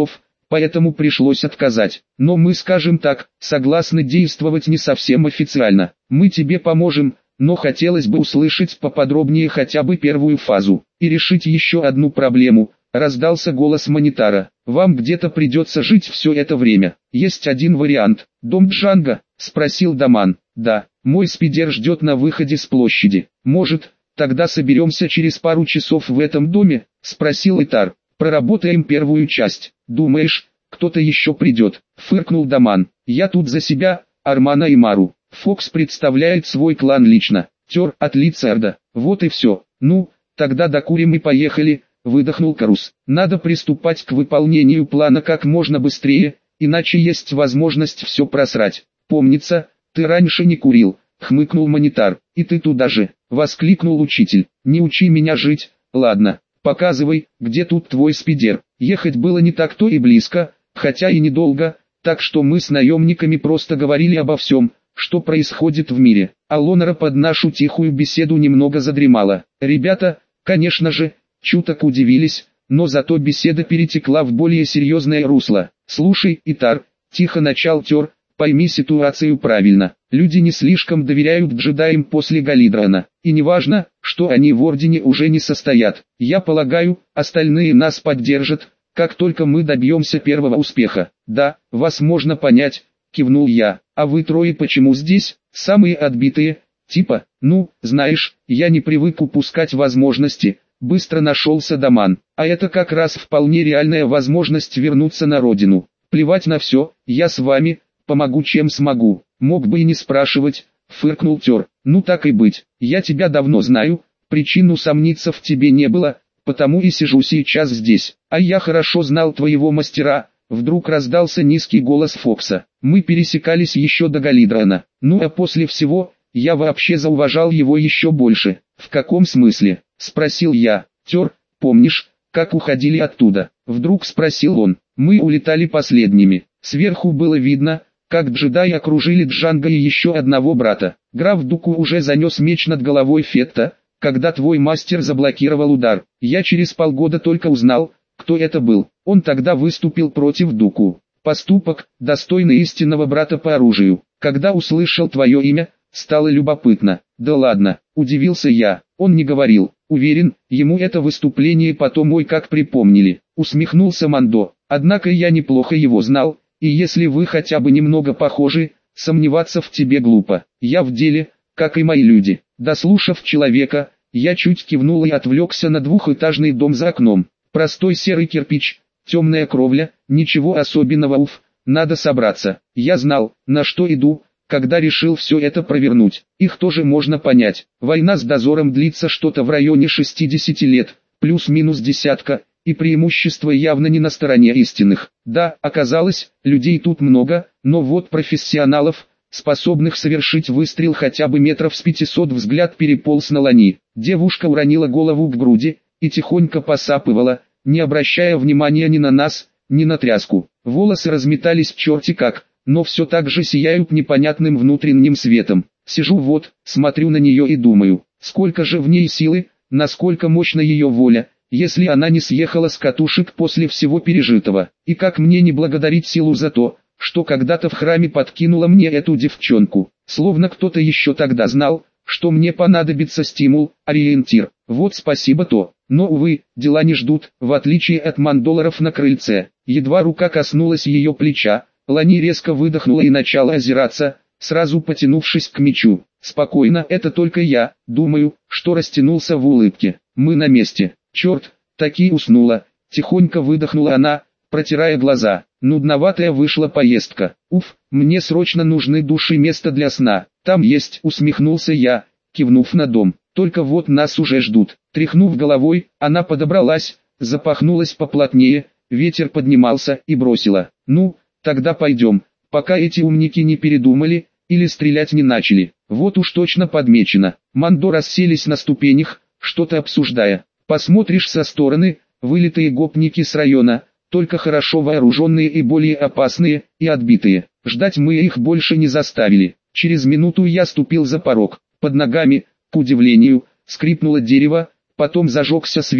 поэтому пришлось отказать. Но мы, скажем так, согласны действовать не совсем официально. Мы тебе поможем, но хотелось бы услышать поподробнее хотя бы первую фазу. И решить еще одну проблему. Раздался голос Монитара. Вам где-то придется жить все это время. Есть один вариант. Дом Джанго? Спросил Даман. Да, мой спидер ждет на выходе с площади. Может, тогда соберемся через пару часов в этом доме? Спросил Итар. Проработаем первую часть. Думаешь, кто-то еще придет? Фыркнул Даман. Я тут за себя, Армана и Мару. Фокс представляет свой клан лично. Тер от Лицарда. Вот и все. Ну, тогда докурим и поехали. Выдохнул Карус. Надо приступать к выполнению плана как можно быстрее, иначе есть возможность все просрать. Помнится, ты раньше не курил, хмыкнул Монитар. И ты туда же, воскликнул учитель. Не учи меня жить, ладно, показывай, где тут твой спидер. Ехать было не так-то и близко, хотя и недолго, так что мы с наемниками просто говорили обо всем, что происходит в мире. А Лонора под нашу тихую беседу немного задремала. Ребята, конечно же, чуток удивились, но зато беседа перетекла в более серьезное русло. «Слушай, Итар», — тихо начал Тер, — «пойми ситуацию правильно. Люди не слишком доверяют джедаям после Галидрана, и неважно, что они в Ордене уже не состоят. Я полагаю, остальные нас поддержат, как только мы добьемся первого успеха». «Да, вас можно понять», — кивнул я. «А вы трое почему здесь, самые отбитые, типа, ну, знаешь, я не привык упускать возможности». Быстро нашелся Даман, а это как раз вполне реальная возможность вернуться на родину. Плевать на все, я с вами, помогу чем смогу. Мог бы и не спрашивать, фыркнул Тер. Ну так и быть, я тебя давно знаю, причин усомниться в тебе не было, потому и сижу сейчас здесь. А я хорошо знал твоего мастера, вдруг раздался низкий голос Фокса. Мы пересекались еще до Галидрана, ну а после всего, я вообще зауважал его еще больше. В каком смысле? Спросил я. Тер, помнишь, как уходили оттуда? Вдруг спросил он. Мы улетали последними. Сверху было видно, как джедаи окружили Джанго и еще одного брата. Граф Дуку уже занес меч над головой Фетта, когда твой мастер заблокировал удар. Я через полгода только узнал, кто это был. Он тогда выступил против Дуку. Поступок, достойный истинного брата по оружию. Когда услышал твое имя, стало любопытно. Да ладно, удивился я. Он не говорил. Уверен, ему это выступление потом ой как припомнили. Усмехнулся Мандо. Однако я неплохо его знал, и если вы хотя бы немного похожи, сомневаться в тебе глупо. Я в деле, как и мои люди. Дослушав человека, я чуть кивнул и отвлекся на двухэтажный дом за окном. Простой серый кирпич, темная кровля, ничего особенного. Уф, надо собраться. Я знал, на что иду, когда решил все это провернуть. Их тоже можно понять. Война с дозором длится что-то в районе шестидесяти лет, плюс-минус десятка, и преимущество явно не на стороне истинных. Да, оказалось, людей тут много, но вот профессионалов, способных совершить выстрел хотя бы метров с пятисот, взгляд переполз на Лани. Девушка уронила голову к груди и тихонько посапывала, не обращая внимания ни на нас, ни на тряску. Волосы разметались черти как, но все так же сияют непонятным внутренним светом. Сижу вот, смотрю на нее и думаю, сколько же в ней силы, насколько мощна ее воля, если она не съехала с катушек после всего пережитого. И как мне не благодарить силу за то, что когда-то в храме подкинула мне эту девчонку. Словно кто-то еще тогда знал, что мне понадобится стимул, ориентир. Вот спасибо то. Но, увы, дела не ждут, в отличие от мандоларов на крыльце. Едва рука коснулась ее плеча, Лани резко выдохнула и начала озираться, сразу потянувшись к мечу. «Спокойно, это только я, думаю, что растянулся в улыбке. Мы на месте. Черт, таки уснула», — тихонько выдохнула она, протирая глаза. «Нудноватая вышла поездка. Уф, мне срочно нужны душ и место для сна. Там есть», — усмехнулся я, кивнув на дом. «Только вот нас уже ждут». Тряхнув головой, она подобралась, запахнулась поплотнее, ветер поднимался и бросила. «Ну, тогда пойдем, пока эти умники не передумали, или стрелять не начали». Вот уж точно подмечено. Мандо расселись на ступенях, что-то обсуждая. Посмотришь со стороны, вылитые гопники с района, только хорошо вооруженные и более опасные, и отбитые. Ждать мы их больше не заставили. Через минуту я ступил за порог. Под ногами, к удивлению, скрипнуло дерево, потом зажегся свет,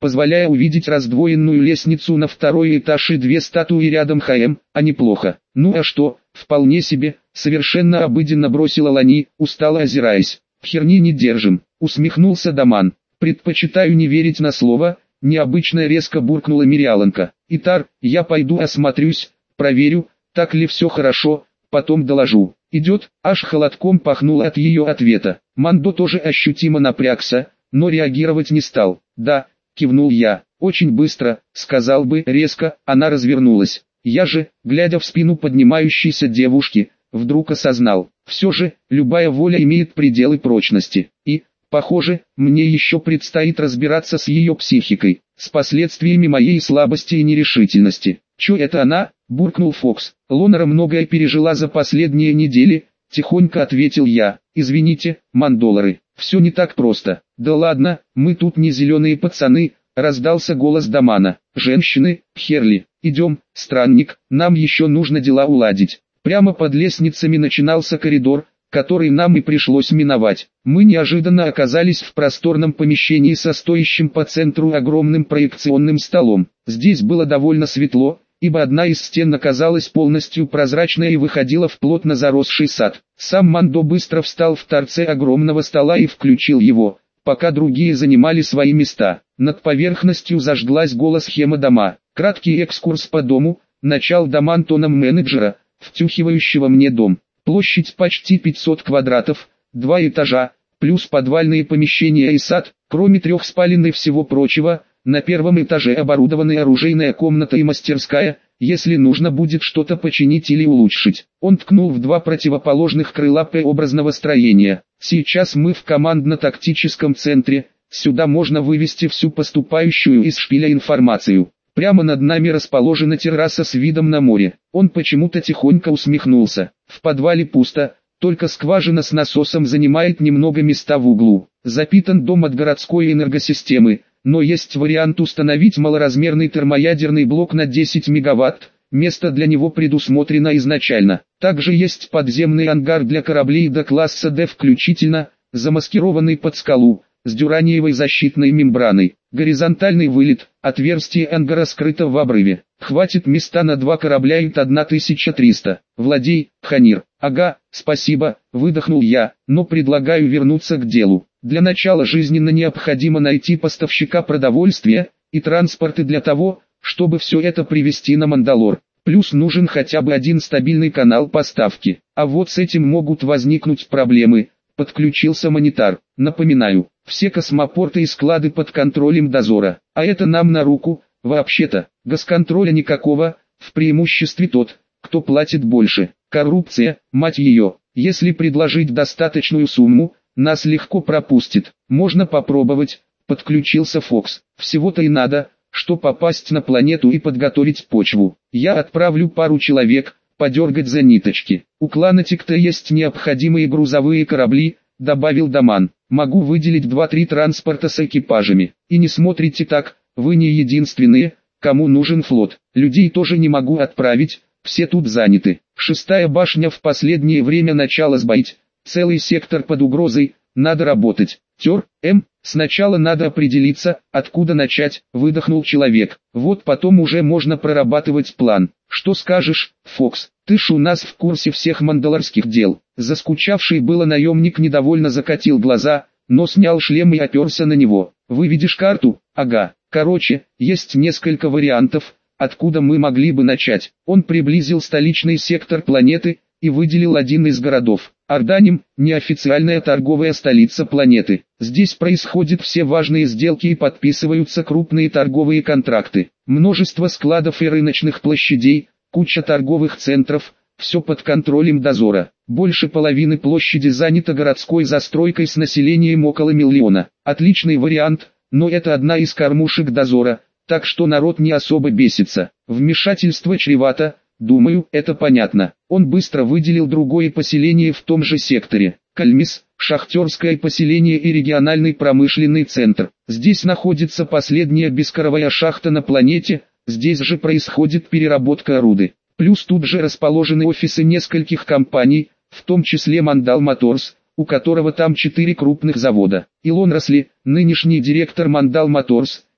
позволяя увидеть раздвоенную лестницу на второй этаж и две статуи рядом. ХМ, а неплохо. Ну а что, вполне себе, совершенно обыденно бросила Лани, устало озираясь. Херни не держим, усмехнулся Даман. Предпочитаю не верить на слово, необычно резко буркнула Мириаланка. Итар, я пойду осмотрюсь, проверю, так ли все хорошо, потом доложу. Идет, аж холодком пахнуло от ее ответа. Мандо тоже ощутимо напрягся, но реагировать не стал. Да, кивнул я, очень быстро, сказал бы резко, она развернулась. Я же, глядя в спину поднимающейся девушки, вдруг осознал, все же, любая воля имеет пределы прочности. И, похоже, мне еще предстоит разбираться с ее психикой, с последствиями моей слабости и нерешительности. Че это она? Буркнул Фокс. Лонара многое пережила за последние недели, тихонько ответил я. Извините, мандолары, все не так просто. Да ладно, мы тут не зеленые пацаны, раздался голос Дамана. Женщины, Херли, идем, странник, нам еще нужно дела уладить. Прямо под лестницами начинался коридор, который нам и пришлось миновать. Мы неожиданно оказались в просторном помещении со стоящим по центру огромным проекционным столом. Здесь было довольно светло, ибо одна из стен оказалась полностью прозрачной и выходила в плотно заросший сад. Сам Мандо быстро встал в торце огромного стола и включил его, пока другие занимали свои места. Над поверхностью зажглась голос Хема Дома. Краткий экскурс по дому, начал Даман тоном менеджера, втюхивающего мне дом. Площадь почти пятьсот квадратов, два этажа, плюс подвальные помещения и сад, кроме трех спален и всего прочего. На первом этаже оборудованы оружейная комната и мастерская, если нужно будет что-то починить или улучшить. Он ткнул в два противоположных крыла П-образного строения. Сейчас мы в командно-тактическом центре, сюда можно вывести всю поступающую из шпиля информацию. Прямо над нами расположена терраса с видом на море. Он почему-то тихонько усмехнулся. В подвале пусто, только скважина с насосом занимает немного места в углу. Запитан дом от городской энергосистемы, но есть вариант установить малоразмерный термоядерный блок на десять мегаватт, место для него предусмотрено изначально. Также есть подземный ангар для кораблей до класса D включительно, замаскированный под скалу, с дюраниевой защитной мембраной. Горизонтальный вылет, отверстие ангара скрыто в обрыве. Хватит места на два корабля и тысяча триста. Владей, Ханир. Ага, спасибо, выдохнул я, но предлагаю вернуться к делу. Для начала жизненно необходимо найти поставщика продовольствия и транспорта для того, чтобы все это привезти на Мандалор. Плюс нужен хотя бы один стабильный канал поставки. А вот с этим могут возникнуть проблемы. Подключился Монитар. Напоминаю, все космопорты и склады под контролем дозора. А это нам на руку, вообще-то. Госконтроля никакого, в преимуществе тот, кто платит больше. Коррупция, мать ее. Если предложить достаточную сумму, нас легко пропустит. Можно попробовать, подключился Фокс. Всего-то и надо, что попасть на планету и подготовить почву. Я отправлю пару человек, подергать за ниточки. У клана Тикта есть необходимые грузовые корабли, добавил Даман. Могу выделить два-три транспорта с экипажами. И не смотрите так, вы не единственные, кому нужен флот. Людей тоже не могу отправить, все тут заняты. Шестая башня в последнее время начала сбоить. Целый сектор под угрозой, надо работать. Тер, М, сначала надо определиться, откуда начать, выдохнул человек. Вот потом уже можно прорабатывать план. Что скажешь, Фокс, ты ж у нас в курсе всех мандалорских дел. Заскучавший было наемник недовольно закатил глаза, но снял шлем и оперся на него. Выведешь карту? Ага. Короче, есть несколько вариантов, откуда мы могли бы начать. Он приблизил столичный сектор планеты и выделил один из городов. Арданим – неофициальная торговая столица планеты. Здесь происходят все важные сделки и подписываются крупные торговые контракты. Множество складов и рыночных площадей, куча торговых центров, все под контролем дозора. Больше половины площади занято городской застройкой с населением около миллиона. Отличный вариант, но это одна из кормушек дозора, так что народ не особо бесится. Вмешательство чревато. Думаю, это понятно. Он быстро выделил другое поселение в том же секторе. Кальмис, шахтерское поселение и региональный промышленный центр. Здесь находится последняя бескоровая шахта на планете, здесь же происходит переработка руды. Плюс тут же расположены офисы нескольких компаний, в том числе Мандал Моторс, у которого там четыре крупных завода. Илон Росли, нынешний директор Мандал Моторс,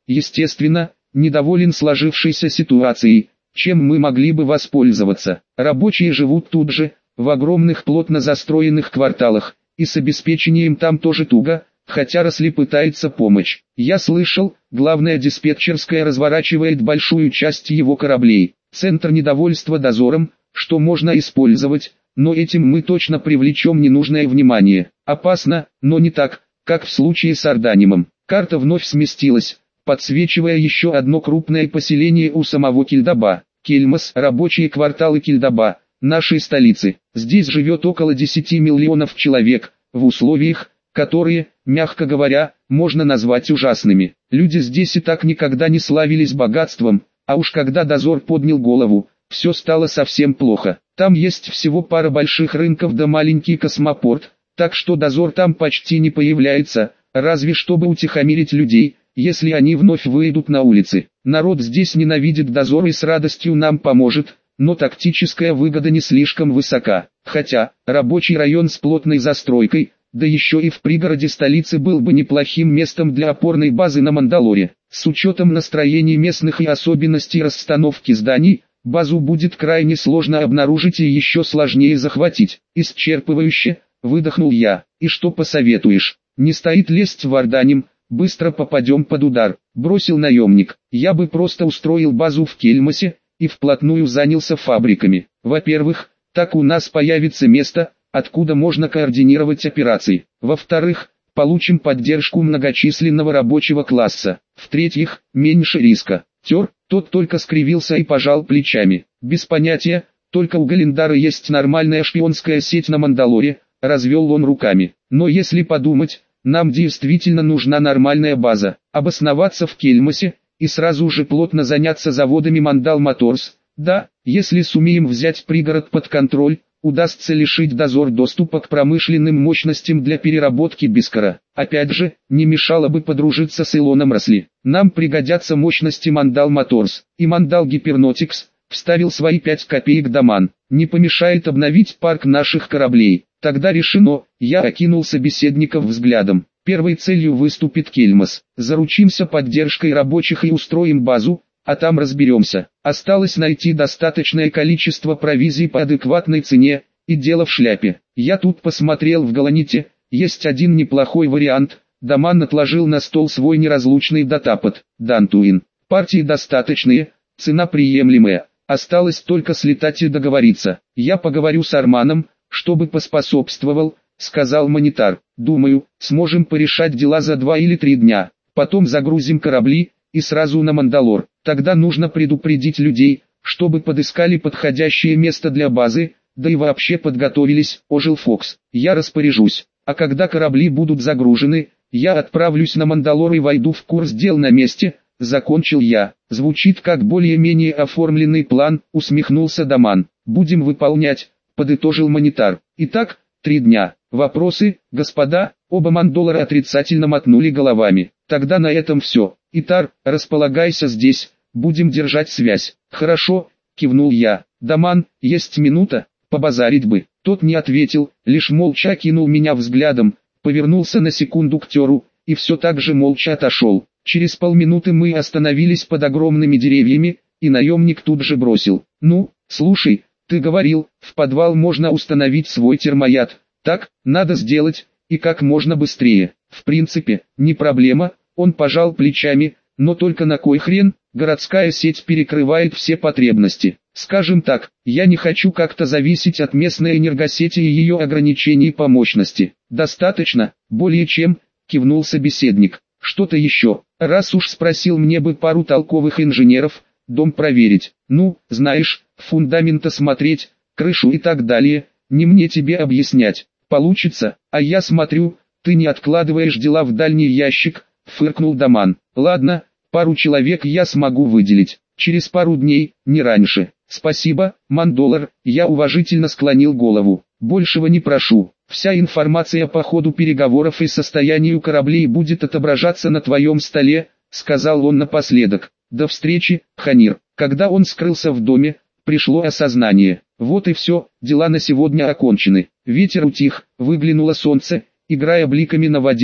естественно, недоволен сложившейся ситуацией, чем мы могли бы воспользоваться. Рабочие живут тут же, в огромных плотно застроенных кварталах, и с обеспечением там тоже туго, хотя Росли пытается помочь. Я слышал, главная диспетчерская разворачивает большую часть его кораблей. Центр недовольства дозором, что можно использовать, но этим мы точно привлечем ненужное внимание. Опасно, но не так, как в случае с Арданимом. Карта вновь сместилась, подсвечивая еще одно крупное поселение у самого Кильдаба. Кельмас, рабочие кварталы Кильдаба, нашей столицы. Здесь живет около десяти миллионов человек, в условиях, которые, мягко говоря, можно назвать ужасными. Люди здесь и так никогда не славились богатством, а уж когда дозор поднял голову, все стало совсем плохо. Там есть всего пара больших рынков да маленький космопорт, так что дозор там почти не появляется, разве чтобы утихомирить людей, если они вновь выйдут на улицы. Народ здесь ненавидит дозор и с радостью нам поможет, но тактическая выгода не слишком высока. Хотя, рабочий район с плотной застройкой, да еще и в пригороде столицы был бы неплохим местом для опорной базы на Мандалоре. С учетом настроений местных и особенностей расстановки зданий, базу будет крайне сложно обнаружить и еще сложнее захватить. Исчерпывающе, выдохнул я. И что посоветуешь? Не стоит лезть в Арданим, быстро попадем под удар, бросил наемник. Я бы просто устроил базу в Кельмасе и вплотную занялся фабриками. Во-первых, так у нас появится место, откуда можно координировать операции. Во-вторых, получим поддержку многочисленного рабочего класса. В-третьих, меньше риска. Тер, тот только скривился и пожал плечами. Без понятия, только у Галиндара есть нормальная шпионская сеть на Мандалоре, развел он руками. Но если подумать, нам действительно нужна нормальная база. Обосноваться в Кельмасе и сразу же плотно заняться заводами Мандал Моторс. Да, если сумеем взять пригород под контроль, удастся лишить дозор доступа к промышленным мощностям для переработки бискара. Опять же, не мешало бы подружиться с Илоном Росли. Нам пригодятся мощности Мандал Моторс и Мандал Гипернотикс, вставил свои пять копеек Даман. Не помешает обновить парк наших кораблей. Тогда решено, я окинул собеседников взглядом. Первой целью выступит Кельмас. Заручимся поддержкой рабочих и устроим базу, а там разберемся. Осталось найти достаточное количество провизии по адекватной цене, и дело в шляпе. Я тут посмотрел в Галаните, есть один неплохой вариант. Даман отложил на стол свой неразлучный датапад. Дантуин. Партии достаточные, цена приемлемая. Осталось только слетать и договориться. Я поговорю с Арманом, чтобы поспособствовал, сказал Монитар. Думаю, сможем порешать дела за два или три дня. Потом загрузим корабли и сразу на Мандалор. Тогда нужно предупредить людей, чтобы подыскали подходящее место для базы, да и вообще подготовились, ожил Фокс. Я распоряжусь. А когда корабли будут загружены, я отправлюсь на Мандалор и войду в курс дел на месте, закончил я. Звучит как более-менее оформленный план, усмехнулся Даман. Будем выполнять, подытожил Монитар. Итак, три дня. Вопросы, господа? Оба мандолара отрицательно мотнули головами. Тогда на этом все. Итар, располагайся здесь, будем держать связь. Хорошо, кивнул я. Даман, есть минута, побазарить бы. Тот не ответил, лишь молча кинул меня взглядом, повернулся на секунду к Теру, и все так же молча отошел. Через полминуты мы остановились под огромными деревьями, и наемник тут же бросил. Ну, слушай, ты говорил, в подвал можно установить свой термояд. Так, надо сделать, и как можно быстрее. В принципе, не проблема, он пожал плечами, но только на кой хрен, городская сеть перекрывает все потребности. Скажем так, я не хочу как-то зависеть от местной энергосети и ее ограничений по мощности. Достаточно, более чем, кивнул собеседник. Что-то еще, раз уж спросил, мне бы пару толковых инженеров, дом проверить. Ну, знаешь, фундамента смотреть, крышу и так далее, не мне тебе объяснять. Получится, а я смотрю, ты не откладываешь дела в дальний ящик, фыркнул Даман. Ладно, пару человек я смогу выделить, через пару дней, не раньше. Спасибо, Мандолар, я уважительно склонил голову. Большего не прошу. Вся информация по ходу переговоров и состоянию кораблей будет отображаться на твоем столе, сказал он напоследок. До встречи, Ханир. Когда он скрылся в доме, пришло осознание. Вот и все, дела на сегодня окончены. Ветер утих, выглянуло солнце, играя бликами на воде,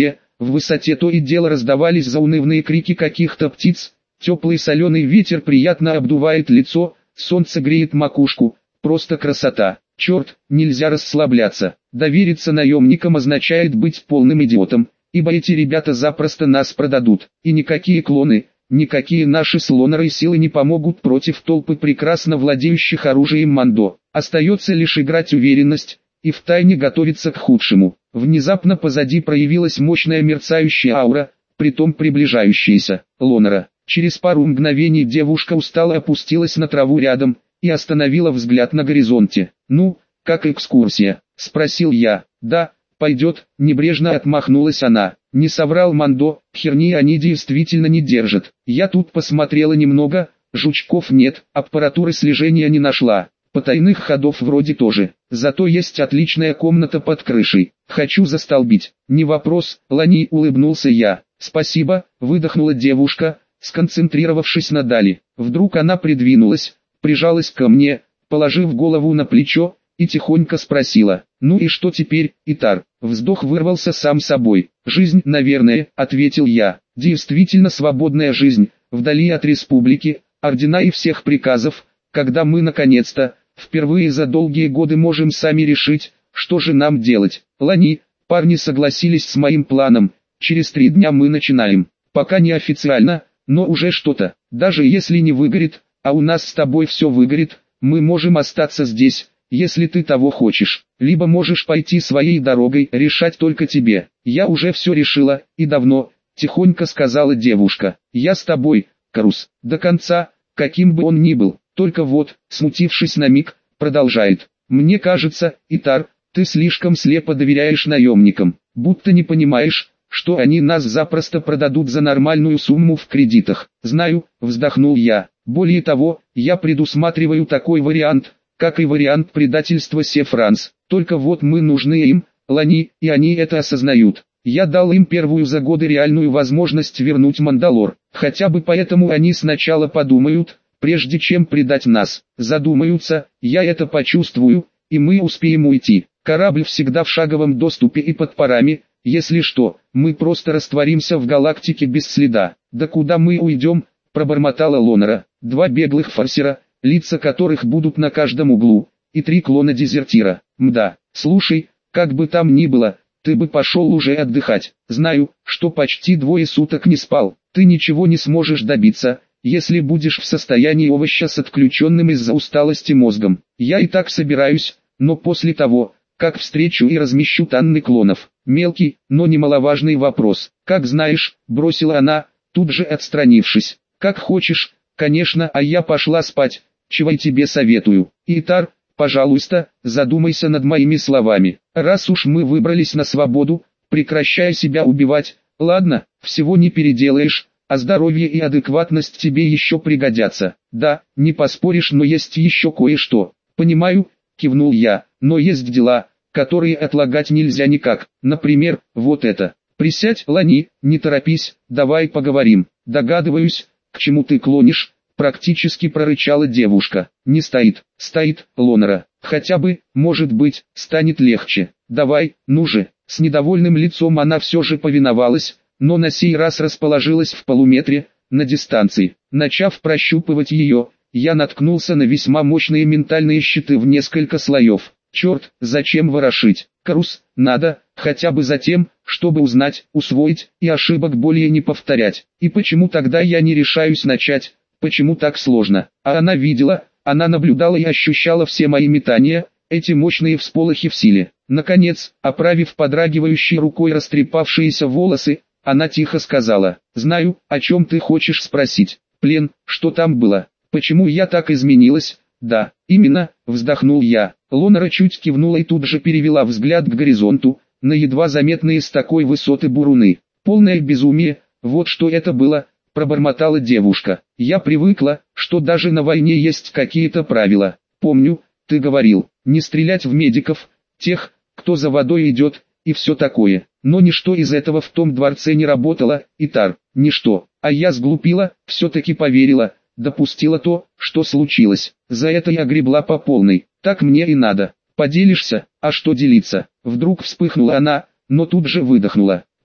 В высоте то и дело раздавались заунывные крики каких-то птиц, теплый соленый ветер приятно обдувает лицо, солнце греет макушку, просто красота. Черт, нельзя расслабляться. Довериться наемникам означает быть полным идиотом, ибо эти ребята запросто нас продадут, и никакие клоны, никакие наши с Лонерой силы не помогут против толпы прекрасно владеющих оружием Мандо. Остается лишь играть уверенность, и втайне готовиться к худшему. Внезапно позади проявилась мощная мерцающая аура, притом приближающаяся. Лонера. Через пару мгновений девушка устало опустилась на траву рядом и остановила взгляд на горизонте. «Ну, как экскурсия?» – спросил я. «Да, пойдет», – небрежно отмахнулась она. Не соврал Мандо, херни они действительно не держат. Я тут посмотрела немного, жучков нет, аппаратуры слежения не нашла. Потайных ходов вроде тоже. Зато есть отличная комната под крышей. Хочу застолбить. Не вопрос, Лани, улыбнулся я. Спасибо, выдохнула девушка, сконцентрировавшись на Дали. Вдруг она придвинулась, прижалась ко мне, положив голову на плечо, и тихонько спросила: «Ну и что теперь, Итар?» Вздох вырвался сам собой. «Жизнь, наверное», — ответил я. «Действительно свободная жизнь, вдали от республики, ордена и всех приказов, когда мы наконец-то, впервые за долгие годы можем сами решить, что же нам делать». Лани, парни согласились с моим планом, через три дня мы начинаем. Пока не официально, но уже что-то. Даже если не выгорит, а у нас с тобой все выгорит, мы можем остаться здесь, если ты того хочешь. Либо можешь пойти своей дорогой, решать только тебе. Я уже все решила, и давно, тихонько сказала девушка. Я с тобой, Карус, до конца, каким бы он ни был. Только вот, смутившись на миг, продолжает. Мне кажется, Итар, ты слишком слепо доверяешь наемникам, будто не понимаешь, что они нас запросто продадут за нормальную сумму в кредитах. Знаю, вздохнул я. Более того, я предусматриваю такой вариант, как и вариант предательства Сефранс. Только вот мы нужны им, Лани, и они это осознают. Я дал им первую за годы реальную возможность вернуть Мандалор. Хотя бы поэтому они сначала подумают, прежде чем предать нас. Задумаются, я это почувствую, и мы успеем уйти. Корабль всегда в шаговом доступе и под парами. Если что, мы просто растворимся в галактике без следа. Да куда мы уйдем, пробормотала Лонера. Два беглых форсера, лица которых будут на каждом углу, и три клона-дезертира. Мда, слушай, как бы там ни было, ты бы пошел уже отдыхать. Знаю, что почти двое суток не спал. Ты ничего не сможешь добиться, если будешь в состоянии овоща с отключенным из-за усталости мозгом. Я и так собираюсь, но после того, как встречу и размещу танны клонов. Мелкий, но немаловажный вопрос. Как знаешь, бросила она, тут же отстранившись. Как хочешь, конечно, а я пошла спать, чего и тебе советую. Итар, пожалуйста, задумайся над моими словами. Раз уж мы выбрались на свободу, прекращай себя убивать. Ладно, всего не переделаешь, а здоровье и адекватность тебе еще пригодятся. Да, не поспоришь, но есть еще кое-что. Понимаю, кивнул я, но есть дела, которые отлагать нельзя никак. Например, вот это. Присядь, Лани, не торопись, давай поговорим. Догадываюсь, к чему ты клонишь, практически прорычала девушка. Не стоит, стоит, Лонера. Хотя бы, может быть, станет легче. Давай, ну же. С недовольным лицом она все же повиновалась, но на сей раз расположилась в полуметре, на дистанции. Начав прощупывать ее, я наткнулся на весьма мощные ментальные щиты в несколько слоев. Черт, зачем ворошить? Карус, надо, хотя бы за тем, чтобы узнать, усвоить и ошибок более не повторять. И почему тогда я не решаюсь начать? Почему так сложно? А она видела, она наблюдала и ощущала все мои метания, эти мощные всполохи в силе. Наконец, оправив подрагивающей рукой растрепавшиеся волосы, она тихо сказала: «Знаю, о чем ты хочешь спросить. Плен, что там было? Почему я так изменилась?» «Да, именно», вздохнул я. Лонера чуть кивнула и тут же перевела взгляд к горизонту, на едва заметные с такой высоты буруны. «Полное безумие, вот что это было», пробормотала девушка. «Я привыкла, что даже на войне есть какие-то правила. Помню, ты говорил, не стрелять в медиков, тех, кто за водой идет, и все такое. Но ничто из этого в том дворце не работало, Итар, ничто. А я сглупила, все-таки поверила, допустила то, что случилось. За это я гребла по полной. Так мне и надо. Поделишься? А что делиться?» Вдруг вспыхнула она, но тут же выдохнула.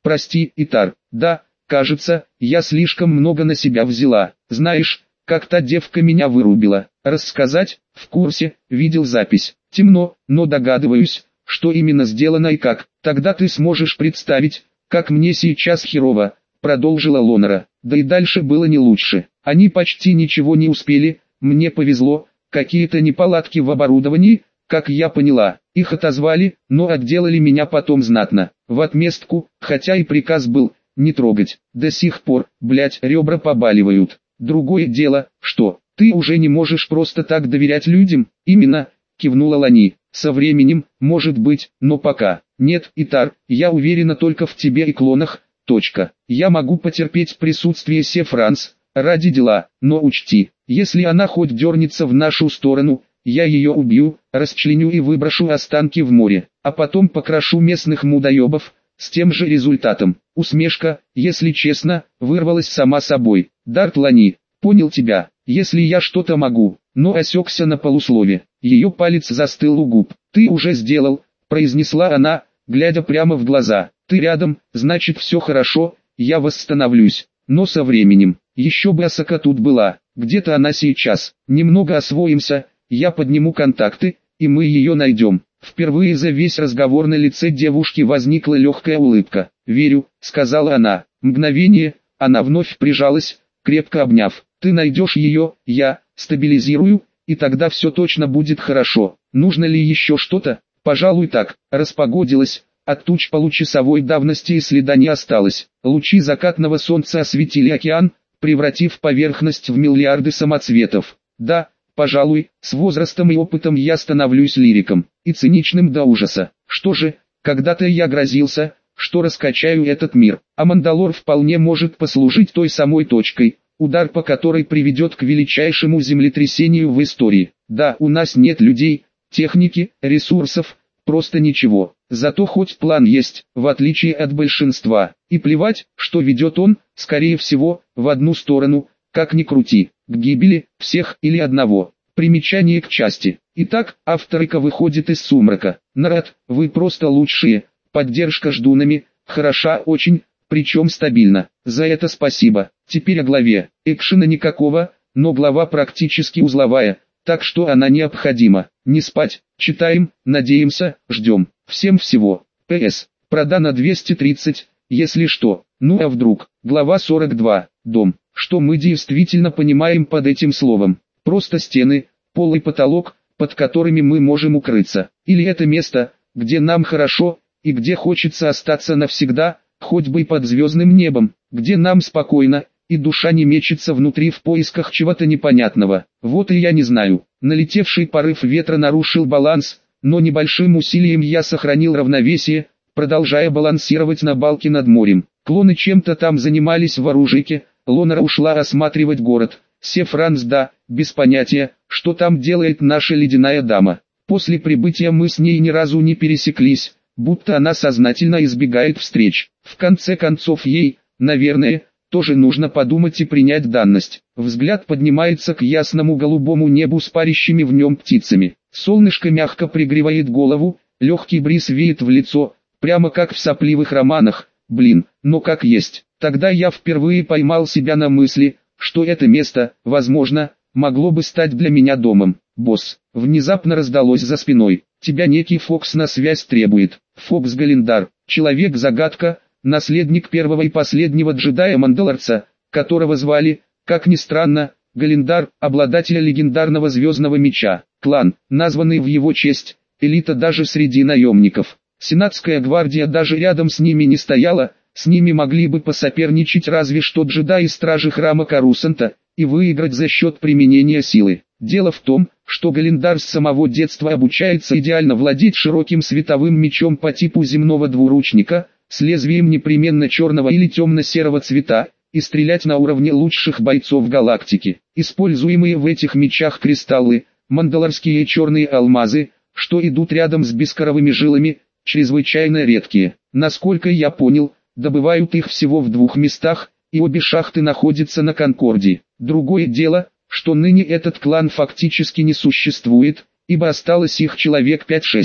прости, Итар, да, кажется, я слишком много на себя взяла. Знаешь, как та девка меня вырубила. Рассказать? В курсе, видел запись. Темно, но догадываюсь, что именно сделано и как. Тогда ты сможешь представить, как мне сейчас херово, продолжила Лонера. Да и дальше было не лучше. Они почти ничего не успели, мне повезло, какие-то неполадки в оборудовании, как я поняла. Их отозвали, но отделали меня потом знатно. В отместку, хотя и приказ был не трогать. До сих пор, блять, ребра побаливают. Другое дело, что ты уже не можешь просто так доверять людям. Именно, кивнула Лани. Со временем, может быть, но пока. Нет, Итар, я уверена только в тебе и клонах. Точка. Я могу потерпеть присутствие Сефранс ради дела, но учти, если она хоть дернется в нашу сторону, я ее убью, расчленю и выброшу останки в море, а потом покрошу местных мудоебов, с тем же результатом. Усмешка, если честно, вырвалась сама собой. Дарт Лани, понял тебя, если я что-то могу, но осекся на полуслове. Ее палец застыл у губ. Ты уже сделал, произнесла она, глядя прямо в глаза. Ты рядом, значит все хорошо, я восстановлюсь, но со временем. Еще бы Асака тут была, где-то она сейчас. Немного освоимся, я подниму контакты, и мы ее найдем. Впервые за весь разговор на лице девушки возникла легкая улыбка. «Верю», — сказала она. Мгновение, она вновь прижалась, крепко обняв. «Ты найдешь ее, я стабилизирую, и тогда все точно будет хорошо. Нужно ли еще что-то? Пожалуй так». Распогодилось, от туч получасовой давности и следа не осталось. Лучи закатного солнца осветили океан, превратив поверхность в миллиарды самоцветов. Да, пожалуй, с возрастом и опытом я становлюсь лириком, и циничным до ужаса. Что же, когда-то я грозился, что раскачаю этот мир, а Мандалор вполне может послужить той самой точкой, удар по которой приведет к величайшему землетрясению в истории. Да, у нас нет людей, техники, ресурсов, просто ничего. Зато хоть план есть, в отличие от большинства. И плевать, что ведет он, скорее всего, в одну сторону, как ни крути, к гибели всех или одного. Примечание к части. Итак, авторика выходит из сумрака. Народ, вы просто лучшие. Поддержка ждунами, хороша очень, причем стабильно. За это спасибо. Теперь о главе. Экшена никакого, но глава практически узловая, так что она необходима. Не спать, читаем, надеемся, ждем. Всем всего. ПС. Продано двести тридцать, если что. Ну а вдруг. Глава сорок два. Дом. Что мы действительно понимаем под этим словом? Просто стены, пол и потолок, под которыми мы можем укрыться. Или это место, где нам хорошо, и где хочется остаться навсегда, хоть бы и под звездным небом, где нам спокойно, и душа не мечется внутри в поисках чего-то непонятного. Вот и я не знаю. Налетевший порыв ветра нарушил баланс, но небольшим усилием я сохранил равновесие, продолжая балансировать на балке над морем. Клоны чем-то там занимались в оружейке, Лонера ушла осматривать город. Сефранс да, без понятия, что там делает наша ледяная дама. После прибытия мы с ней ни разу не пересеклись, будто она сознательно избегает встреч. В конце концов ей, наверное, тоже нужно подумать и принять данность. Взгляд поднимается к ясному голубому небу с парящими в нем птицами. Солнышко мягко пригревает голову, легкий бриз веет в лицо, прямо как в сопливых романах. Блин, но как есть. Тогда я впервые поймал себя на мысли, что это место, возможно, могло бы стать для меня домом. Босс, внезапно раздалось за спиной. Тебя некий Фокс на связь требует. Фокс Галиндар, человек-загадка, наследник первого и последнего джедая Мандалорца, которого звали, как ни странно, Галиндар, обладателя легендарного звездного меча. Клан, названный в его честь, элита даже среди наемников. Сенатская гвардия даже рядом с ними не стояла, с ними могли бы посоперничать разве что джедаи и стражи храма Карусанта, и выиграть за счет применения силы. Дело в том, что Галиндар с самого детства обучается идеально владеть широким световым мечом по типу земного двуручника, с лезвием непременно черного или темно-серого цвета, и стрелять на уровне лучших бойцов галактики. Используемые в этих мечах кристаллы, мандалорские черные алмазы, что идут рядом с бескоровыми жилами, чрезвычайно редкие. Насколько я понял, добывают их всего в двух местах, и обе шахты находятся на Конкордии. Другое дело, что ныне этот клан фактически не существует, ибо осталось их человек пять-шесть.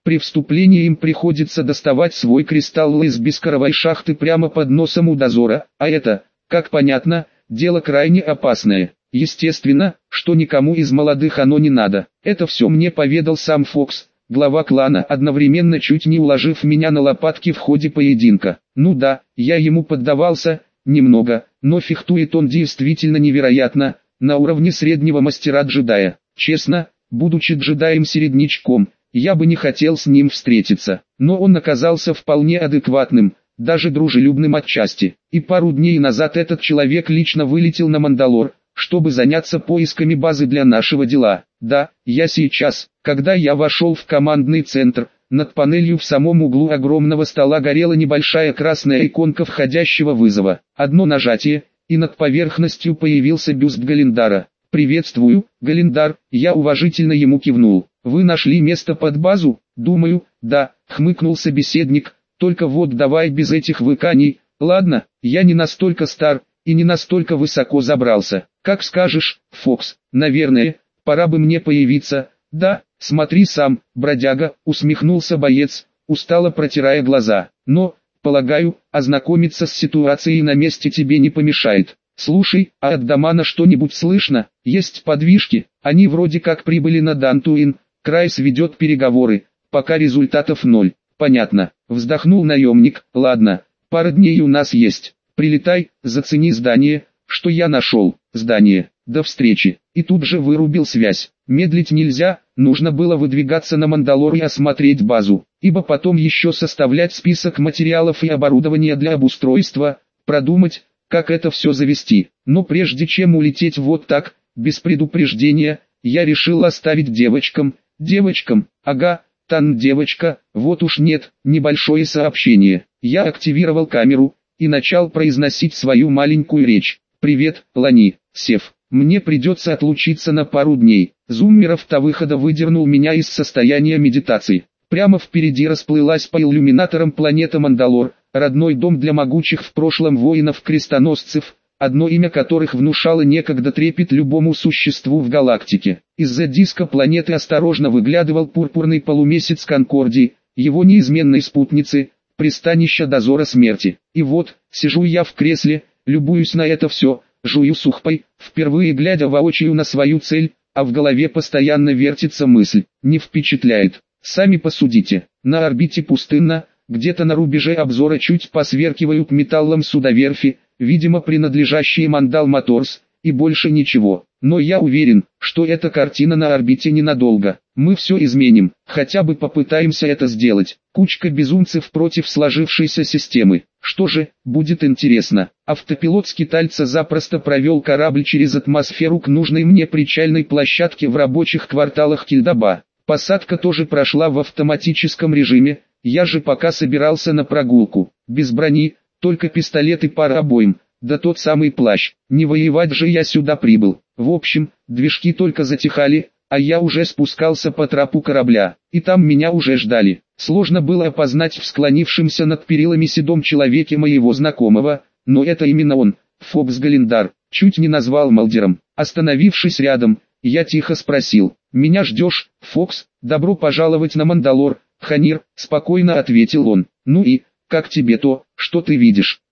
При вступлении им приходится доставать свой кристалл из бескоровой шахты прямо под носом у дозора, а это, как понятно, дело крайне опасное. Естественно, что никому из молодых оно не надо. Это все мне поведал сам Фокс, глава клана, одновременно чуть не уложив меня на лопатки в ходе поединка. Ну да, я ему поддавался, немного, но фехтует он действительно невероятно, на уровне среднего мастера-джедая. Честно, будучи джедаем-середнячком, я бы не хотел с ним встретиться, но он оказался вполне адекватным, даже дружелюбным отчасти. И пару дней назад этот человек лично вылетел на Мандалор, чтобы заняться поисками базы для нашего дела. Да, я сейчас, когда я вошел в командный центр, над панелью в самом углу огромного стола горела небольшая красная иконка входящего вызова. Одно нажатие, и над поверхностью появился бюст Галиндара. «Приветствую, Галиндар», я уважительно ему кивнул. «Вы нашли место под базу?» «Думаю, да», хмыкнул собеседник, «только вот давай без этих выканий». «Ладно, я не настолько стар, и не настолько высоко забрался. Как скажешь, Фокс, наверное, пора бы мне появиться». «Да, смотри сам, бродяга», усмехнулся боец, устало протирая глаза. «Но, полагаю, ознакомиться с ситуацией на месте тебе не помешает». «Слушай, а от Дамана что-нибудь слышно? Есть подвижки? Они вроде как прибыли на Дантуин, Крайс ведет переговоры, пока результатов ноль». «Понятно», вздохнул наемник. «Ладно, пара дней у нас есть. Прилетай, зацени здание, что я нашел». «Здание, до встречи». И тут же вырубил связь. Медлить нельзя, нужно было выдвигаться на Мандалор и осмотреть базу, ибо потом еще составлять список материалов и оборудования для обустройства, продумать, как это все завести. Но прежде чем улететь вот так, без предупреждения, я решил оставить девочкам, девочкам, ага, Тан девочка, вот уж нет, небольшое сообщение. Я активировал камеру и начал произносить свою маленькую речь. «Привет, Лани, Сев, мне придется отлучиться на пару дней». Зуммеров-то выхода выдернул меня из состояния медитации. Прямо впереди расплылась по иллюминаторам планета Мандалор, родной дом для могучих в прошлом воинов-крестоносцев, одно имя которых внушало некогда трепет любому существу в галактике. Из-за диска планеты осторожно выглядывал пурпурный полумесяц Конкордии, его неизменной спутницы, пристанища дозора смерти. И вот, сижу я в кресле, любуюсь на это все, жую сухпай, впервые глядя воочию на свою цель, а в голове постоянно вертится мысль, не впечатляет. Сами посудите, на орбите пустынно, где-то на рубеже обзора чуть посверкивают металлом судоверфи, видимо принадлежащие Мандал Моторс, и больше ничего. Но я уверен, что эта картина на орбите ненадолго. Мы все изменим, хотя бы попытаемся это сделать. Кучка безумцев против сложившейся системы. Что же, будет интересно. Автопилот скитальца запросто провел корабль через атмосферу к нужной мне причальной площадке в рабочих кварталах Кильдаба. Посадка тоже прошла в автоматическом режиме, я же пока собирался на прогулку. Без брони, только пистолет и пара обоим, да тот самый плащ. Не воевать же я сюда прибыл. В общем, движки только затихали, а я уже спускался по трапу корабля, и там меня уже ждали. Сложно было опознать в склонившемся над перилами седом человеке моего знакомого, но это именно он, Фокс Галиндар, чуть не назвал Малдером. Остановившись рядом, я тихо спросил: «Меня ждешь, Фокс?» «Добро пожаловать на Мандалор, Ханир», спокойно ответил он. «Ну и, как тебе то, что ты видишь?»